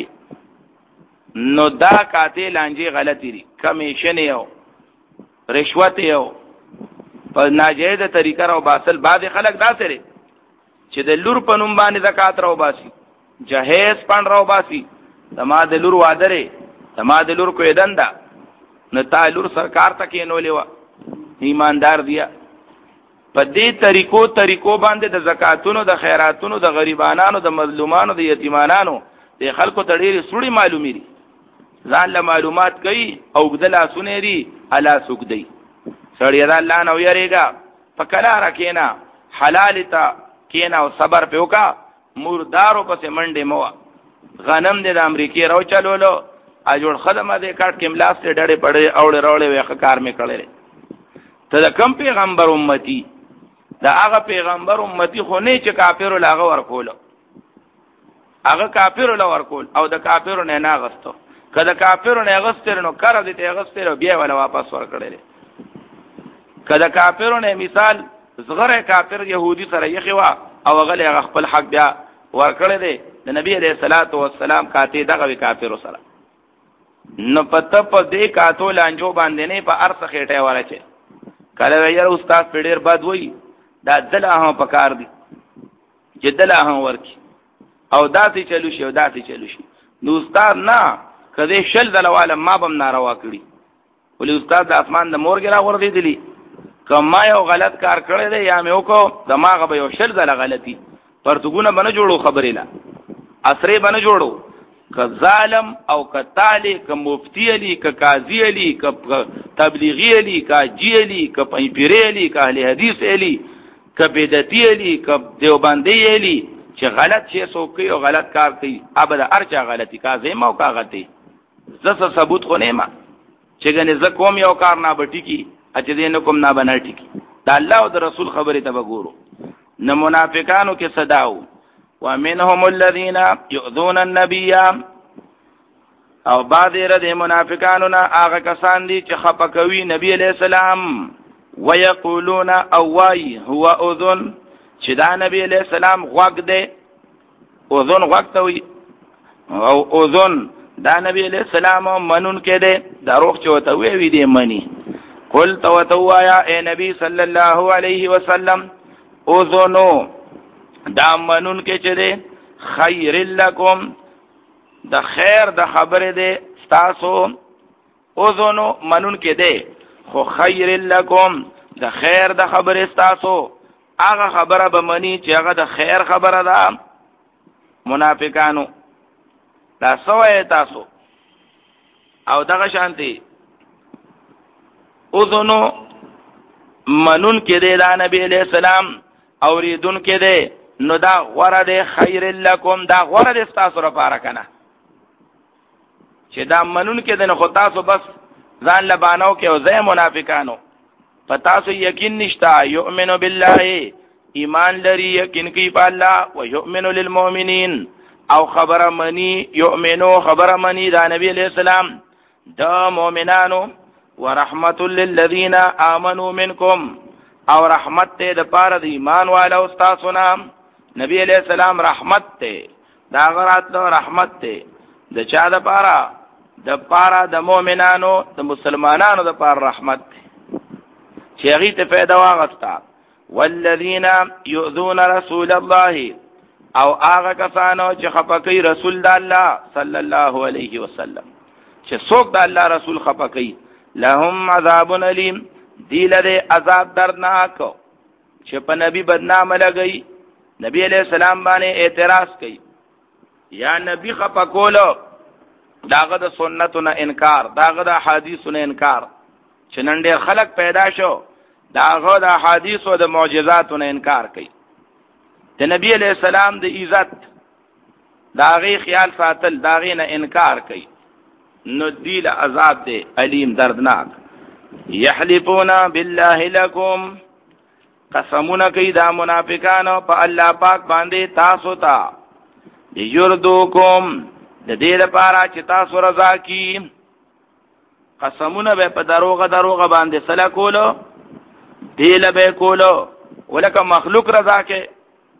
Speaker 1: نو دا کاته لانجی غلطی دی کمیشن یو رشوت یو په ناجیزه طریقه راو باسل بعض خلک دا سره چې د لور په نوم باندې زکات راو باسي جهیز پان راو باسي تما د لور وادره تما د لور کوې دنده نه تا لور سرکار ته کې نو لیوا ایماندار دیا په دې طریقو طریقو باندې د زکاتونو د خیراتونو د غریبانو د مظلومانو د یتیمانو د خلکو ته ډېری سړي معلومی دي ځان له معلومات کوي او بدلا سنيري الا سګدي سړی دا الله نو یریګا پکلا رکینا حلال تا کینا او صبر په وکا مردارو پس منډه مو غنم د امریکای راو چلولو ا جوړ خدمه دې کټ کې ملاس ته ډړې پړې اوړې راولې وې کار مې کړلې ته د کم پیغمبر امتی دا هغه پیغمبر امتی خو نه چې کافر لاغه ورکول هغه کافر لا ورکول او د کافر نه نه غستو کله کافر نه غستر نو کار دې ته غستر بیا ولا واپس ورکړلې کله کافر نه مثال زغره کافر يهودي سره یخوا او غلې خپل حق بیا ورکړل دي د نبی عليه الصلاه والسلام کاته دغه کافر سره نو پته په دې کاتو لانجو باندې نه په ارث خېټه ورچه کله ویل استاد پیډر بد وای دا دله هم پکار دي چې دله هم ورکی او داتې چلو شي او داتې چلو شي نو استاد نه کله شل دلواله ما بم ناروا کړی ولې استاد د اسمان د مور ګرا ور دي دي کما یو غلط کار کړی دی یا مې وکړو دماغه به یو شل دله غلطي پرتګونه بنه جوړو خبرې لا اسره بنه جوړو که ظالم او که تالی که مفتی علی که قاضی علی که تبلیغی علی که جی علی که پنپیری علی که اهل حدیث علی که بدعتی علی که دیوبندی علی چې غلط شي سو کوي او غلط کار کوي ابدا ارچا غلطی کا زما او کا غلطی زس ثبوت خو نه ما چې ګنې ز کوم یو کار نه بټی کی اچ دې نه کوم نه بناټی کی دا الله او رسول خبره ته وګورو نه منافقانو کې صداو ومنهم الذين يؤذون النبي او بعض رد منافقانو نا هغه کسان دي چې خپکوي نبی عليه السلام ويقولون او واي هو اذن چې دا نبی عليه السلام غوږ دی اذن غوږ ته وي او اذن دا نبی عليه السلام منون کې دی دروغ چوته وی وی دی منی قل تو تو یا اے نبی صلی الله علیه وسلم اذنو دا منون کې چې ده خیر لکم د خیر د خبره ده تاسو اذنو منون کې ده خو خیر لکم د خیر د خبره تاسو هغه خبره به منی چې هغه د خیر خبره ده منافقانو دا سوې تاسو او دغه شانتي اذنو منون کې ده د نبی عليه السلام اوریدون کې ده نو دا غوره ده خیر لکم دا غوره ده تاسو لپاره کنه چې دا منون کې ده نو خو تاسو بس ځان لبانو کې او زې منافقانو پتا سو یقین نشتا یؤمنو بالله ایمان لري یقین کوي په الله او یؤمنو للمؤمنین او خبر منی یؤمنو خبر منی دا نبی علیہ السلام دا مؤمنانو ورحمت للذین آمنوا منکم او رحمت ته د پاره د ایمان والو استادو نام نبی علیہ السلام رحمت ته دا غرات رحمت ته د چا د پاره د پاره د مؤمنانو د مسلمانانو د پاره رحمت ته چې هغه ته پیدا واغستا والذین یؤذون رسول الله او هغه کسانو چې خپکې رسول الله صلی الله علیه وسلم چې څوک د الله رسول خپکې لهم عذاب الیم دی لره عذاب دردناک چې په نبی بدنامه لګئی نبی علیہ السلام باندې اعتراض کوي یا نبی خپکولو داغه د سنتونو انکار داغه د حدیثونو انکار چې نن ډېر خلک پیدا شو داغه د حدیث او د معجزاتونو انکار کوي د نبی علیہ السلام د عزت داغه خیال ساتل داغه نه انکار کوي نو دی له عذاب دی علیم دردناک یحلفون بالله لکم قسمونه کوي دا منافقانو په الله پاک باندې تاسو ته یردوکم د دې لپاره چې تاسو رضا کی قسمونه به په دروغه دروغه باندې سلا کولو دیل به کولو ولکه مخلوق رضا کې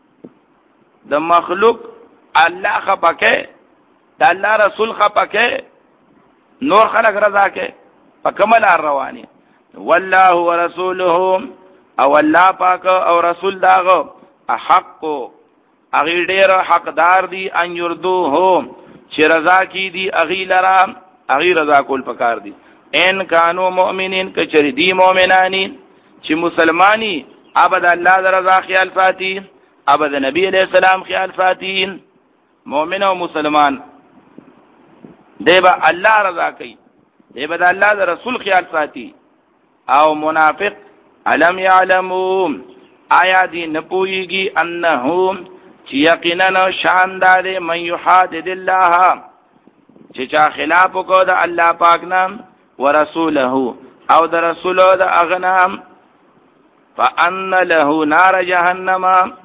Speaker 1: د مخلوق الله خپکه د الله رسول خپکه نور خلق رضا کې په کمل رواني والله ورسوله او الله پاک او رسول داغه حق اغي ډېر حقدار دي ان يردوه چې رضا کی دي اغي لرا اغي رضا کول پکار دي ان کانوا مؤمنین کچری دی مؤمنانی چې مسلمانی ابد الله د رضا خیال ساتي ابد نبی علیہ السلام خیال ساتي مؤمن او مسلمان دیبا الله رضا کوي دیبا د الله د رسول خیال ساتي او منافق علم یعلموا آیا دی نپویږي انهم چې یقینا شاندار من یحادد الله چې چا خلاف کو د الله پاک نام ورسوله او د رسول د اغنام فان له نار جهنم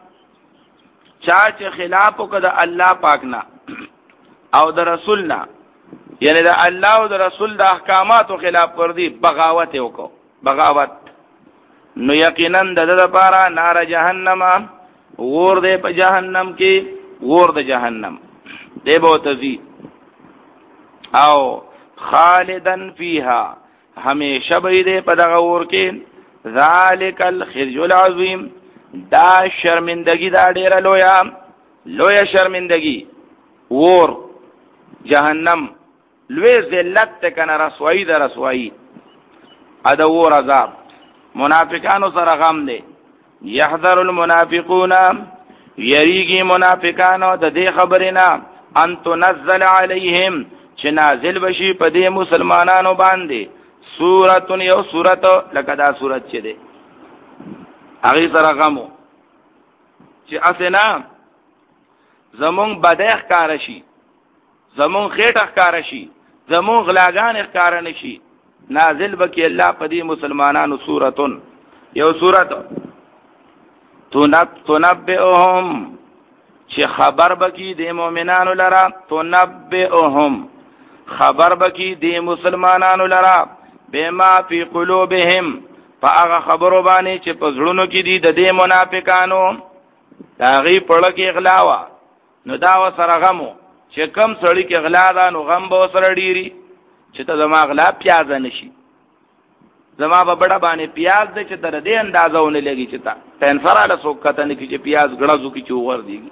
Speaker 1: چا چې خلاف کو د الله پاک نه او د رسول نه یعنی د الله او د رسول د احکاماتو خلاف پر دی بغاوت وکړو بغاوت نو یقینا د د لپاره نار جهنم ور دې په جهنم کې ور د جهنم دی به تزي او خالدن فیها همیشه به دې په دغه ور کې ذالک الخزي العظیم دا شرمندگی دا ډیره لویا لویا شرمندگی ور جهنم لوی ذلت ته کنه رسوایی دا رسوایی ادا ور عذاب منافقانو سره غم دی یحذر المنافقون یریږي منافقانو د دې خبرینا ان تنزل علیهم چې نازل بشي په دې مسلمانانو باندې سورۃ یو سورۃ لکه دا سورۃ چې ده هغه سره غمو چې اسنا زمون بدیخ کار شي زمون خېټه کار شي زمون غلاګان کار نشي نازل بکی الله په دې مسلمانانو سورۃ یو سورۃ تنب تنبئهم چې خبر بکی د مؤمنانو لرا تنبئهم خبر بکی د مسلمانانو لرا بما فی قلوبهم فاغه خبرو باندې چې په زړونو کې دي د دې منافقانو داغي پړه کې اغلاوا نو دا وسره غمو چې کم سړی کې اغلا ده نو غم به وسره ډیری چې ته زما اغلا پیاز نشي زما به بڑا باندې پیاز دې چې در دې اندازونه لګي چې تا تنفراله سوکته نه کې چې پیاز غړزو کې چوغور دیږي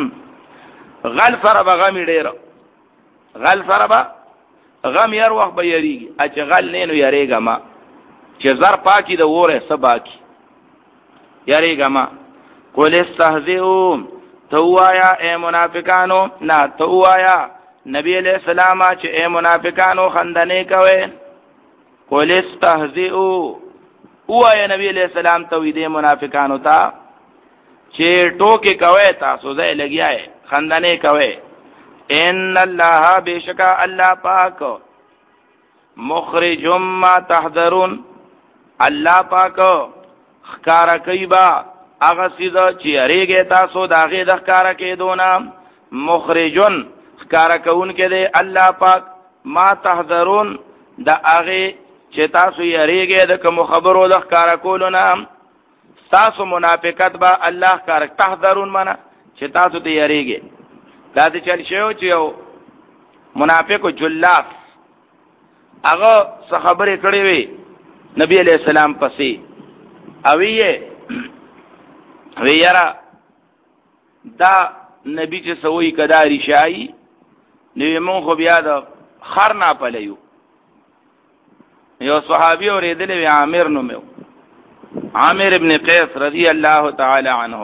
Speaker 1: غل سره به غم ډیر غل سره به غم ير وخت به یریږي اچ غل نه نو یریګه ما چې زر پاکي د وره سبا کی یریګه ما قل استهزئوا توایا اے منافقانو نا توایا نبی علیہ السلام چې اے منافقانو خندنه کوي قل استهزئوا وایا نبی علیہ السلام ته وی دې منافقانو ته چې ټوکې کوي تاسو زې لګیاي خندنه کوي ان الله بشکا الله پاک مخرج ما تحذرون الله پاک خکارا کیبا هغه سیده چې اړېږي تاسو داغه د خکارا کې دونه مخرجون خکارا کون کې دی الله پاک ما تحذرون دا هغه چې تاسو یې اړېږي د کوم خبرو د خکارا کولونه تاسو منافقت با الله کار تحذرون معنا چې تاسو ته یې اړېږي دا دې چل شو چې یو منافق جلاف هغه څه خبرې کړې وي نبی علیہ السلام پسې اویه ویرا دا نبی چې سوې کداري شای نو مون خو بیا د خر نه پلیو یو صحابي اوریدل وی عامر نو مې عامر ابن قیس رضی الله تعالی عنہ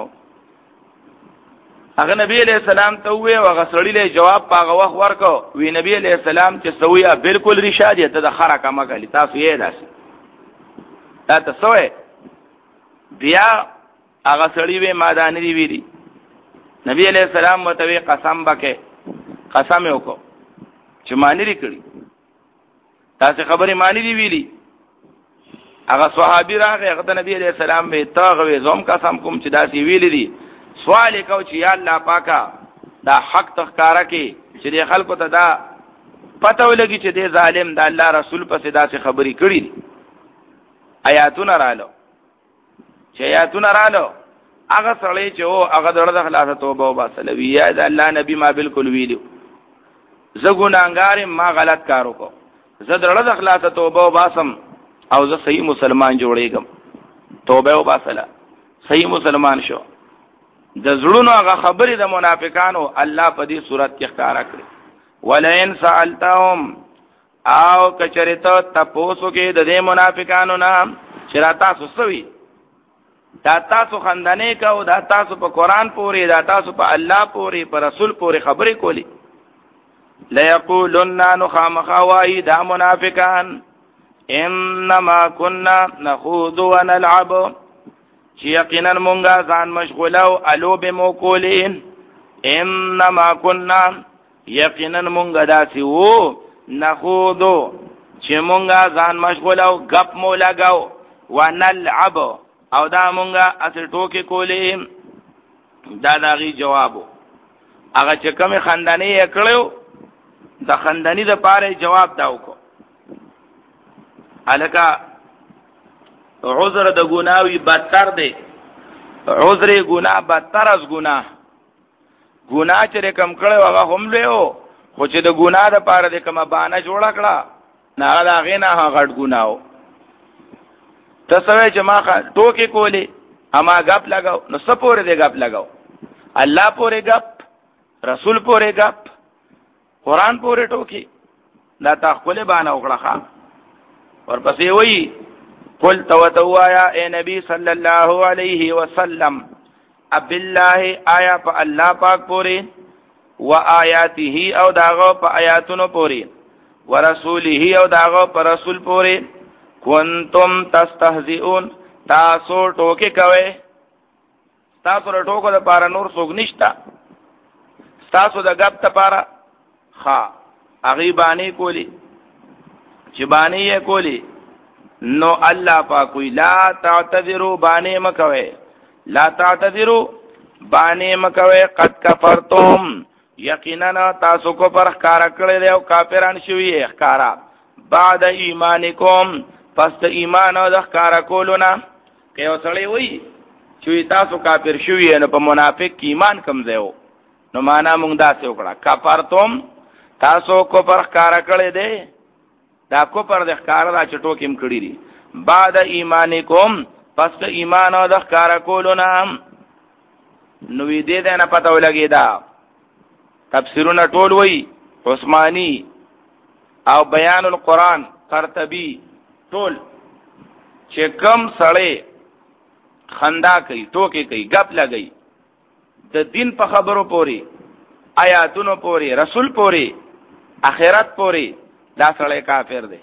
Speaker 1: هغه نبی علیہ السلام ته وی او غسړی له جواب پاغه وخت ورکو وی نبی علیہ السلام چې سویا بالکل رشاد ته د خره کما کلی تاسو یې داس دا تاسو بیا هغه سړی وی مادانی دی ویری نبی علیہ السلام متوی قسم بکې قسم وکړو چې مانی لري کړی تاسو خبرې مانی دی ویلی هغه صحابي راغی هغه نبی علیہ السلام به تاغه زوم قسم کوم چې داسې ویلی دي سوال کو چې یا الله پاکا دا حق تخکارا کې چې د خلکو ته دا پته ولګي چې د ظالم د الله رسول په صدا څخه خبرې کړي آیاتونه رالو چې آیاتونه رالو هغه سړی چې او هغه د خلاصه توبه او باسلوی یا د الله نبی ما بالکل ویلو زه ګناګار ما غلط کارو کو زه د خلاصه توبه او باسم او زه صحیح مسلمان جوړېږم توبه او باسله صحیح مسلمان شو د زړونو هغه خبرې د منافقانو الله په دې صورت کې ښکارا کړی ولئن سألتهم او کچریته تاسو کې د دې منافقانو نام چې را تاسو سوي دا تاسو خندنه کو دا تاسو په قران پورې دا تاسو په الله پورې په رسول پورې خبرې کولی لا یقولن نخامخوای دا منافقان انما كنا نخوض ونلعب چې یقینا مونږه ځان مشغولو الو به مو کولین انما كنا یقینا مونږه داسې وو نخوض چې مونږه ځان مشغولو غپ مو لگاو ونلعب او دا مونږه اصل ټوکې کولې دا داغي جوابو هغه چې کوم خندنی کړو د خندنی د پاره جواب دا وکړو الکا عذر د ګناوی بدتر دی عذر ګناه بدتر از ګناه ګناه چې کم کړو هغه هم له خو چې د ګناه د پاره د کومه بانه جوړ کړه نه دا غینه هغه غټ ګناو تسوی چې ما ټوکې کولې اما غپ لگاو نو سپورې دې غپ لگاو الله پورې غپ رسول پورې غپ قران پورې ټوکې دا تخوله باندې وکړه ورپسې وایي قل توتوایا اے نبی صلی اللہ علیہ وسلم اب الله آیا په الله پاک پورې و آیاته او داغو په آیاتونو پورې ورسوله او داغو په رسول پورې کنتم تستهزئون تاسو ټوکې کوي تاسو له ټوکو د پاره نور څوک نشتا تاسو د غب ته پاره ها اغي باندې کولی چې باندې یې کولی نو الله پاک وی لا تعتذروا باندې مکوي لا تعتذروا باندې مکوي قد کفرتم یقینا تاسو کو پر ښکارا کړل او کافران شوی ښکارا بعد ایمانکم پس د ایمان او د ښکارا کولونه که وسړی وی چې تاسو کافر شوی نه په منافق کې ایمان کم ځایو نو معنا مونږ دا څه وکړه کفرتم تاسو کو پر ښکارا کړل دي دا کو پر د ښکارا د چټو کېم کړی دي بعد ایمانکم پس د ایمان او د ښکارا کولونه نو وی دې ده نه پته ولګی دا تفسیرونه ټول وی عثماني او بیان القرآن قرطبي ټول چې کم سړی خندا کوي ټوکې کوي غپ لګي د دین په خبرو پوري آیاتونو پوري رسول پوري اخرت پوري دا سړی کافر دی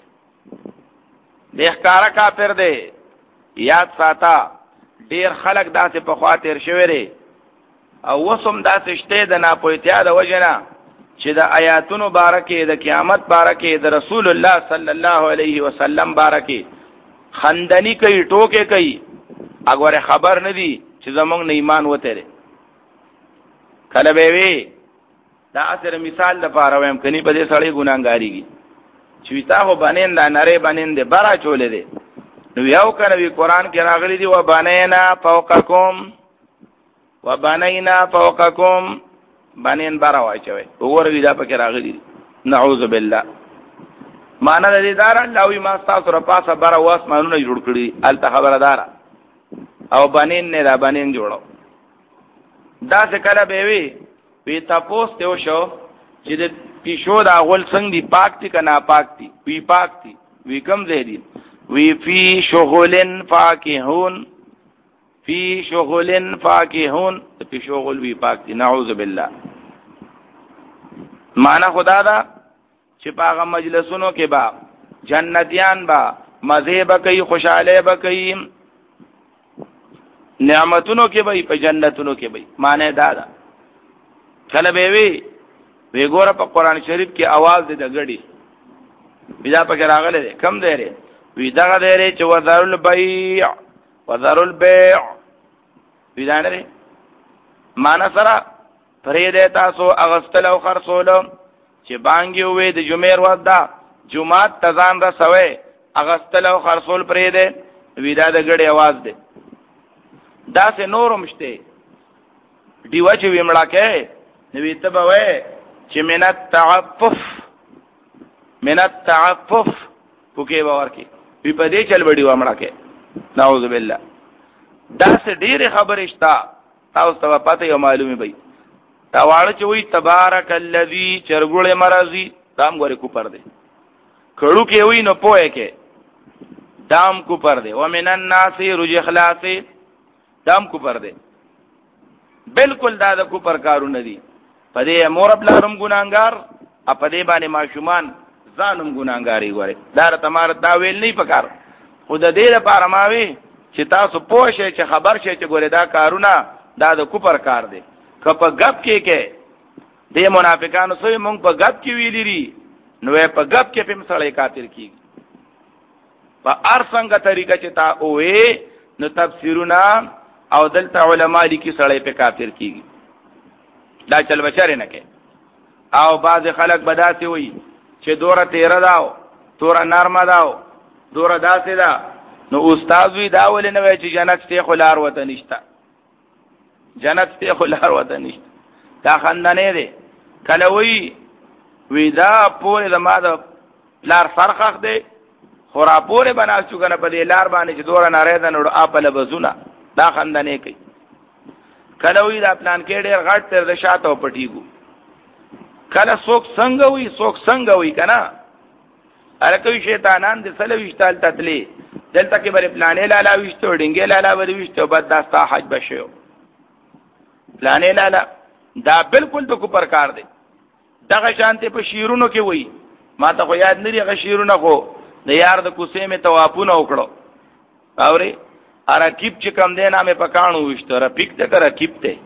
Speaker 1: د ښکارا کافر دی یاد ساته ډیر خلک داسې په خاطر شوی دی او وسم داسې شته د ناپوهتیا د وجنه چې د آیاتونو بارکه د قیامت بارکه د رسول الله صلی الله علیه وسلم بارکه خندنی کوي ټوکې کوي هغه خبر نه دی چې زمونږ نه ایمان وته لري کله به وی دا اثر مثال د پاره ویم کني په دې سړی ګناګاریږي چې تا هو باندې دا نری باندې برا چولې دي نو یو کنه وی قران کې راغلي دی و بنینا فوقکم و بنینا فوقکم باندې برا واچوي وګوره دا پکې راغلي نعوذ بالله معنا د دې دار الله وی ما تاسو را پاسه برا واس مانونه جوړ کړی الته خبردار او باندې نه دا باندې جوړو دا څه کله به وی وی تاسو ته شو چې د پیشو دا غول څنګه دی پاک دي کنا پاک دي وی پاک دي وی کم ځای دي وی فی شغلن فاکهون فی شغلن فاکهون پیشو غول وی پاک دي نعوذ بالله معنا خدا دا چې پاغه مجلسونو کې با جنتیان با مزه به کوي خوشاله به کوي نعمتونو کې به په جنتونو کې به معنی دا دا کله به وی وی ګوره په قران شریف کې आवाज دې د غړي بیا پکې راغله کم دی ری وی دا دی چې وذرل بیع وذرل بیع وی دا نه معنا سره پرې دې تاسو اغستل او خرصول چې بانګي وې د جمعې ورځ دا جمعات تزان را سوي اغستل او خرصول پرې دې ویدا د غړي आवाज دې دا سه نورم شته دیو چې ویمړه کې نوې تبوي چې منت تعفف منت تعفف پوکې باور کې په پدې چل وړي ومړه کې نعوذ بالله دا سه ډېر خبرې شتا تاسو ته پته یو معلومي وي دا واړه چې وي تبارک الذی چرګوله مرضی دام غوري کو پر دې کړو کې وي نو پوهه کې دام کو پر دې ومن الناس رج اخلاص دام کو پر دې بالکل دا د کو پر کارونه دي پدې مور خپل رم ګناګار اپدې باندې ماشومان ځانم ګناګاری غوري دا تمہار دا ویل نه پکار خود دې لپاره ماوي چې تاسو پوه شئ چې خبر شئ چې ګوره دا کارونه دا د کوپر کار دی که په غب کې کې د منافقانو سوی مونږ په غب کې ویلې دي نو په غب کې په مسړې کافر کیږي په هر څنګه طریقه چې تا اوې نو تفسیرونه او دلته علما لیکي سړې په کافر کیږي دا چل بچاره نه کې او بعض خلک بداسي وي چې دوره تیر داو دوره نرمه داو دوره داسې دا نو استاد وی دا ولې نه وای چې جنت ته خلار وته نشتا جنت ته خلار وته نشتا دا خندنه دی کله وی وی دا پورې د ما د لار فرخخ دی خورا پورې بناستو کنه په دې لار باندې چې دوره ناره ده نو اپل بزونه دا خندنه کوي کله وی دا پلان کې ډېر غټ تر د شاته پټیګو کله څوک څنګه وی څوک څنګه وی کنه ارکوي شیطانان د سلويشتال تتلی دلته کې بری پلانې لالا وشته ډینګې لالا وری وشته بد داستا حج بشو پلانې لالا دا بالکل د کو پرکار دی دغه شانته په شیرونو کې وای ما ته خو یاد نری غ شیرونو خو د یار د کوسې می توافونه وکړو اوري ارکیب چې کم دی نامه پکانو وشته رپیک ته کر رکیب ته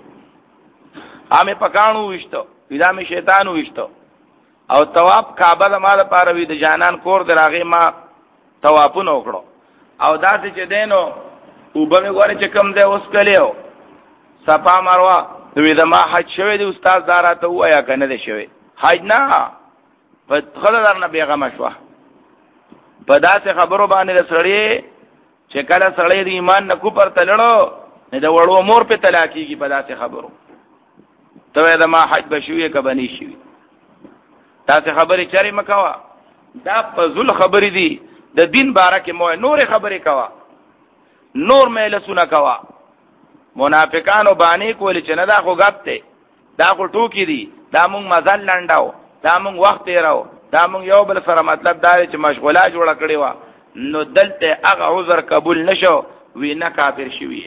Speaker 1: امه پکانو وشته ودا می شیطان وشته او تواب کعبه د مال پاره وی د جانان کور دراغه ما توافونه وکړو او داسې چې دینو وبم غوړي چې کم دی اوس کلیو صفا مروه دوی د ما حج شوی دی استاد داراته وایا کنه دی شوی حج نه په خلدار نه بیغه شو په داسې خبرو باندې سړی چې کله سړی د ایمان نه کو پر تلړو نه د وړو مور په تلاکیږي په داسې خبرو ته د ما حج بشوی ک بنی شوی تاسو خبرې چاري مکوا دا فزول خبرې دي د دین بارکه مو نور خبرې کوا نور مې لسونه کوا منافقانو باندې کول چې نه دا خو غبته دا خو ټوکی دي دا مونږ مزل لنډاو دا مونږ وخت یراو دا مونږ یو بل سره مطلب دا چې مشغوله جوړه کړی و نو دلته هغه عذر قبول نشو وینا کافر شوی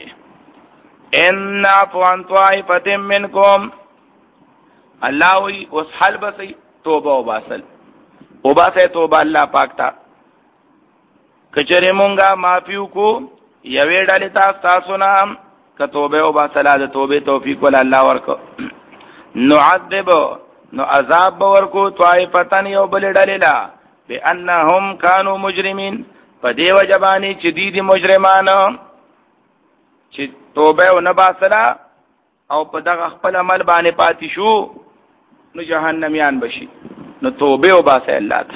Speaker 1: ان عفوا طائفه منکم الله وی اوس حل بسي توبه او باسل او باسه توبه الله پاک تا کچره مونږه معافیو کو یوې ډلې تاسو تاسو نام ک توبه او باسل د توبه توفیق ول الله ورکو نعذب نو عذاب ورکو طائفتن یو بل ډلې لا بانهم كانوا مجرمين په دیو جبانی چې دي دي مجرمانو چې توبه او نه باسلا او په دغه خپل عمل باندې پاتې شو نو جهنميان بشي نو توبه او باسه الله ته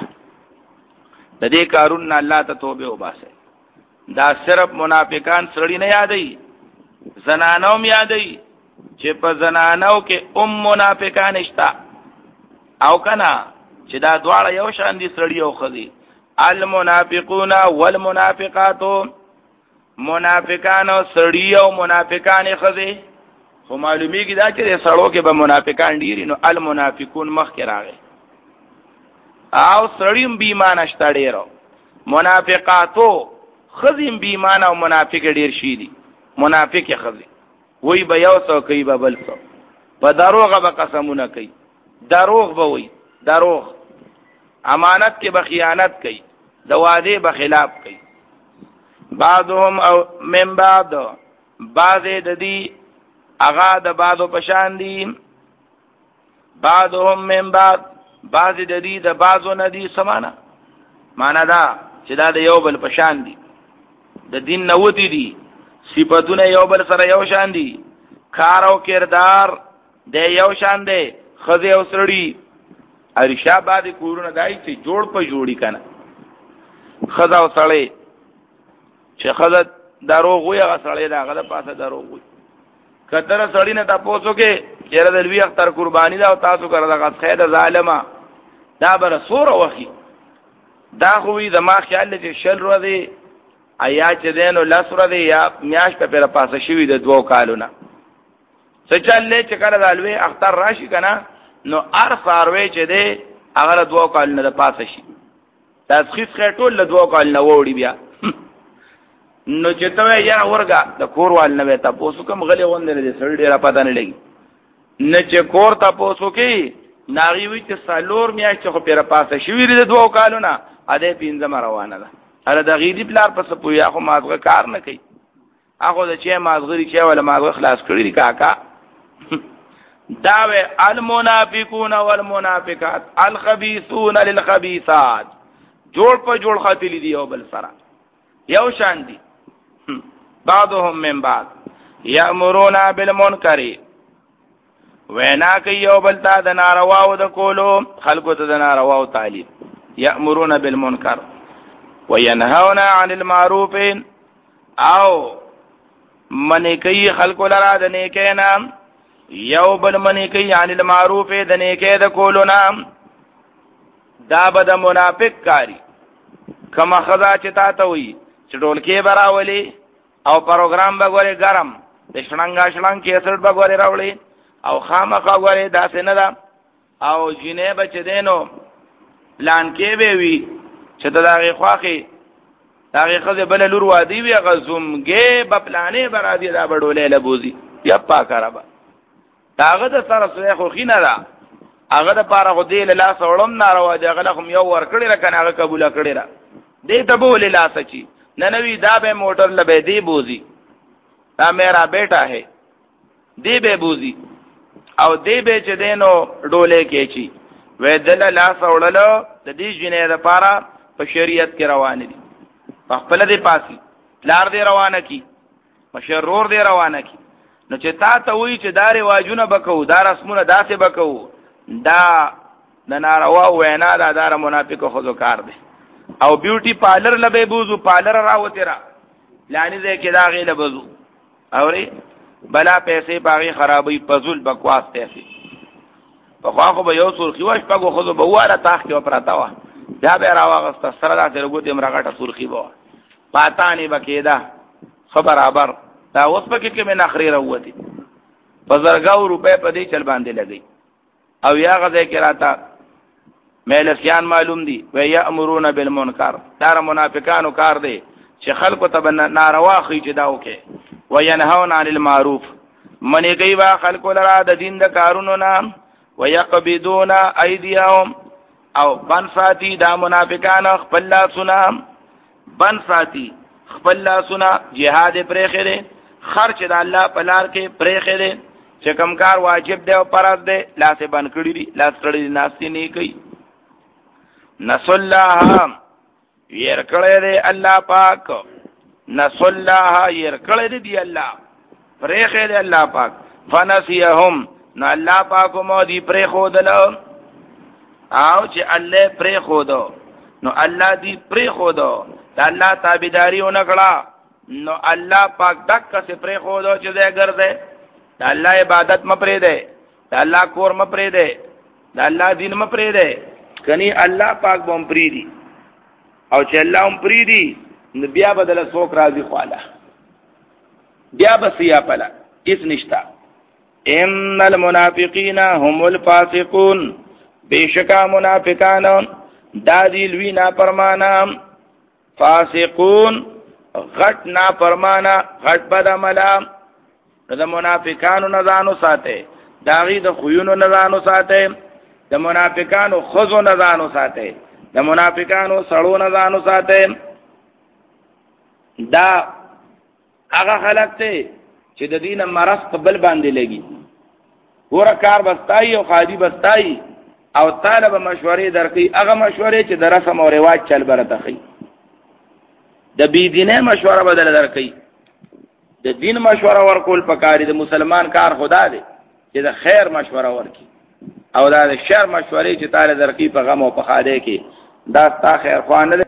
Speaker 1: د دې کارون الله ته توبه او باسه دا صرف منافقان سړی نه یادای زنانو م یادای چې په زنانو کې ام منافقان شتا او کنا چې دا دواړه یو شان دي سړی او خدي المنافقون والمنافقات منافقان سړی او منافقان خدي خو معلومیږي دا چې سړو کې به منافقان ډیر نو المنافقون مخ کې راغی او سړیم بی ایمان شته ډیرو منافقاتو خزیم بی ایمان او منافق ډیر شي دي منافق خزي وای به یو څو کوي به بل څو په دروغه به قسمونه کوي دروغ به وای دروغ امانت کې به خیانت کوي د وعده به خلاف کوي بعضهم او من بعض بعض د دې اغا د بعضو پشان دي بعضهم من بعض بعض د دې د بعضو ندي سمانا معنا دا چې دا د یو بل پشان دي د دین نوتی دي صفاتونه یو بل سره یو شان دي کار او کردار د یو شان دی خزه او سړی ارشا باندې کورونه دای چې جوړ په جوړی کنه خزه او سړی چې خزه دروغ وي هغه سړی دا هغه پاسه دروغ وي کتر سړی نه تاسو کې چیرې د لوی اختر قربانی دا او تاسو کړه دا خیر ظالما دا بر سور وخی دا خوې زما خیال چې شل ورځې ایا چې دینو لس ورځې یا میاش په پر پاسه شوی د دوه کالونه څه چلې چې کله د لوی اختر راشي کنه نو ار ساروي چې دی هغه دوه کالونه د پاسه شي تاسخیص خټول له دوه کالونه وړي بیا نو چې ته یا ورګه د کوروال نه وې تاسو کوم غلي غوندې دې سړی ډیر پته نه لګي نه چې کور تاسو کې ناغي وي چې سالور میاشت خو پیر پاسه شوی د دوه کالونه ا دې پینځه روانه ده اره د غیدی پلار پس پویا خو مازغه کار نه کوي هغه د چې مازغری چې ولا مازغه خلاص کړی دی کاکا داوه المنافقون والمنافقات الخبيثون للخبيثات جوړ په جوړ خاتلی دی او بل سره یو شان دي بعضهم من بعض یامرون بالمنکر وینا کوي او بل تا د ناروا او د کولو خلقو ته د ناروا او تعلیم یامرون بالمنکر وینهون عن المعروف او منی کوي خلقو لرا د نیکه نام یو بل منی کوي عن المعروف د نیکه د کولو نام دا به د منافق کاری کما خدا چې تا ته وي چې ډولکې براولي او پروګرام به ګوري ګرم د شړنګا شړنګ کې اثر به ګوري راولي او خامخا ګوري داسې نه ده او جنې بچ دینو پلان کې به وي چې دغه خواخي دغه خزه بل لور وادي وي غزومګه په پلانې برادي دا بډولې لبوزي یا پاکربا داغه د سره سره خو خینه ده هغه د پاره خو دی له سوړم ناروا دی هغه هم یو ور کړی راکنه هغه قبول کړی را دې ته بولې لا سچي نه نوی دا به موټر لبه دی بوزي دا میرا بیٹا ہے دی به بوزي او دی به چې دینو ډولې کې چی وې دل لا سوړلو د دې جنې د پاره په شریعت کې روان دي په خپل دې پاسي لار دې روانه کی مشرور دې روانه کی نو چې تا ته وی چې دا رواجونه بکو دا رسمونه داسې بکو دا د ناروا وینا دا دار منافق خو کار دی او بیوټي پارلر لبه بوزو پارلر راوته را لانی دې کې دا غیله بوزو اوري بلا پیسې باغی خرابې پزول بکواس پیسې په خوا خو به یو سرخی واش پګو خو به واله تاخ کې پراته وا دا به راوغست سره دا ترګوت امراغټه سرخی بوا پاتانی بکیدا خبر خبر دا اوس پکې کې من اخري راوتی بزرګاو روپے په دې چل باندې لګي او یا غزه کې راته ملسیان معلوم دي و یامرون بالمنکر دا منافقانو کار دی چې خلکو ته ناروا خي چې دا وکي وینهون عن المعروف منی کوي وا خلکو لرا د دین د کارونو نام ويقبضون ايديهم او بن ساتي دا منافقان خپل سنا بن ساتي خپل سنا jihad پرې خره خرچ د الله په لار کې پرې خره چې کوم کار واجب دی او فرض دی لاس بن کړی دي لاس کړی ناشتي نه کوي نسل الله ير کړی دی الله پاک نسل الله ير کړی دی الله پرې خره الله پاک فنسيهم نو الله پاک مو دی پرې خودل او چې الله پرې خودو نو الله دی پرې خودو دا الله تابعداري ونکړه نو الله پاک دک څخه پرې خودو چې دې ګرځي دا الله عبادت مپرې ده دا الله کور مپرې ده دا الله دین مپرې ده کني الله پاک بوم پری دي او چې الله هم پری دي نو بیا بدل څوک راضي خواله بیا بسیا پلا اس نشتا ان المنافقین هم الفاسقون بیشکا منافقان دادی لوی نا پرمانا فاسقون غټ نا پرمانا غټ بد عملا د منافقانو نزانو ساته داغي د خوینو نزانو ساته د منافقانو خزو نزانو ساته د منافقانو سړو نزانو ساته دا هغه خلک ته چې د دین مرض په بل باندې لګي ګوره کار بستای او خادي بستای او طالب مشورې درکې هغه مشورې چې د رسم او رواج چل برته خي د بی دینه مشوره بدل درکې د دین مشوره ورکول پکاري د مسلمان کار خدا دی چې د خیر مشوره ورکي او دا د شر مشورې چې تعالی درکې په غم او په خاله کې دا تا خیر خوانه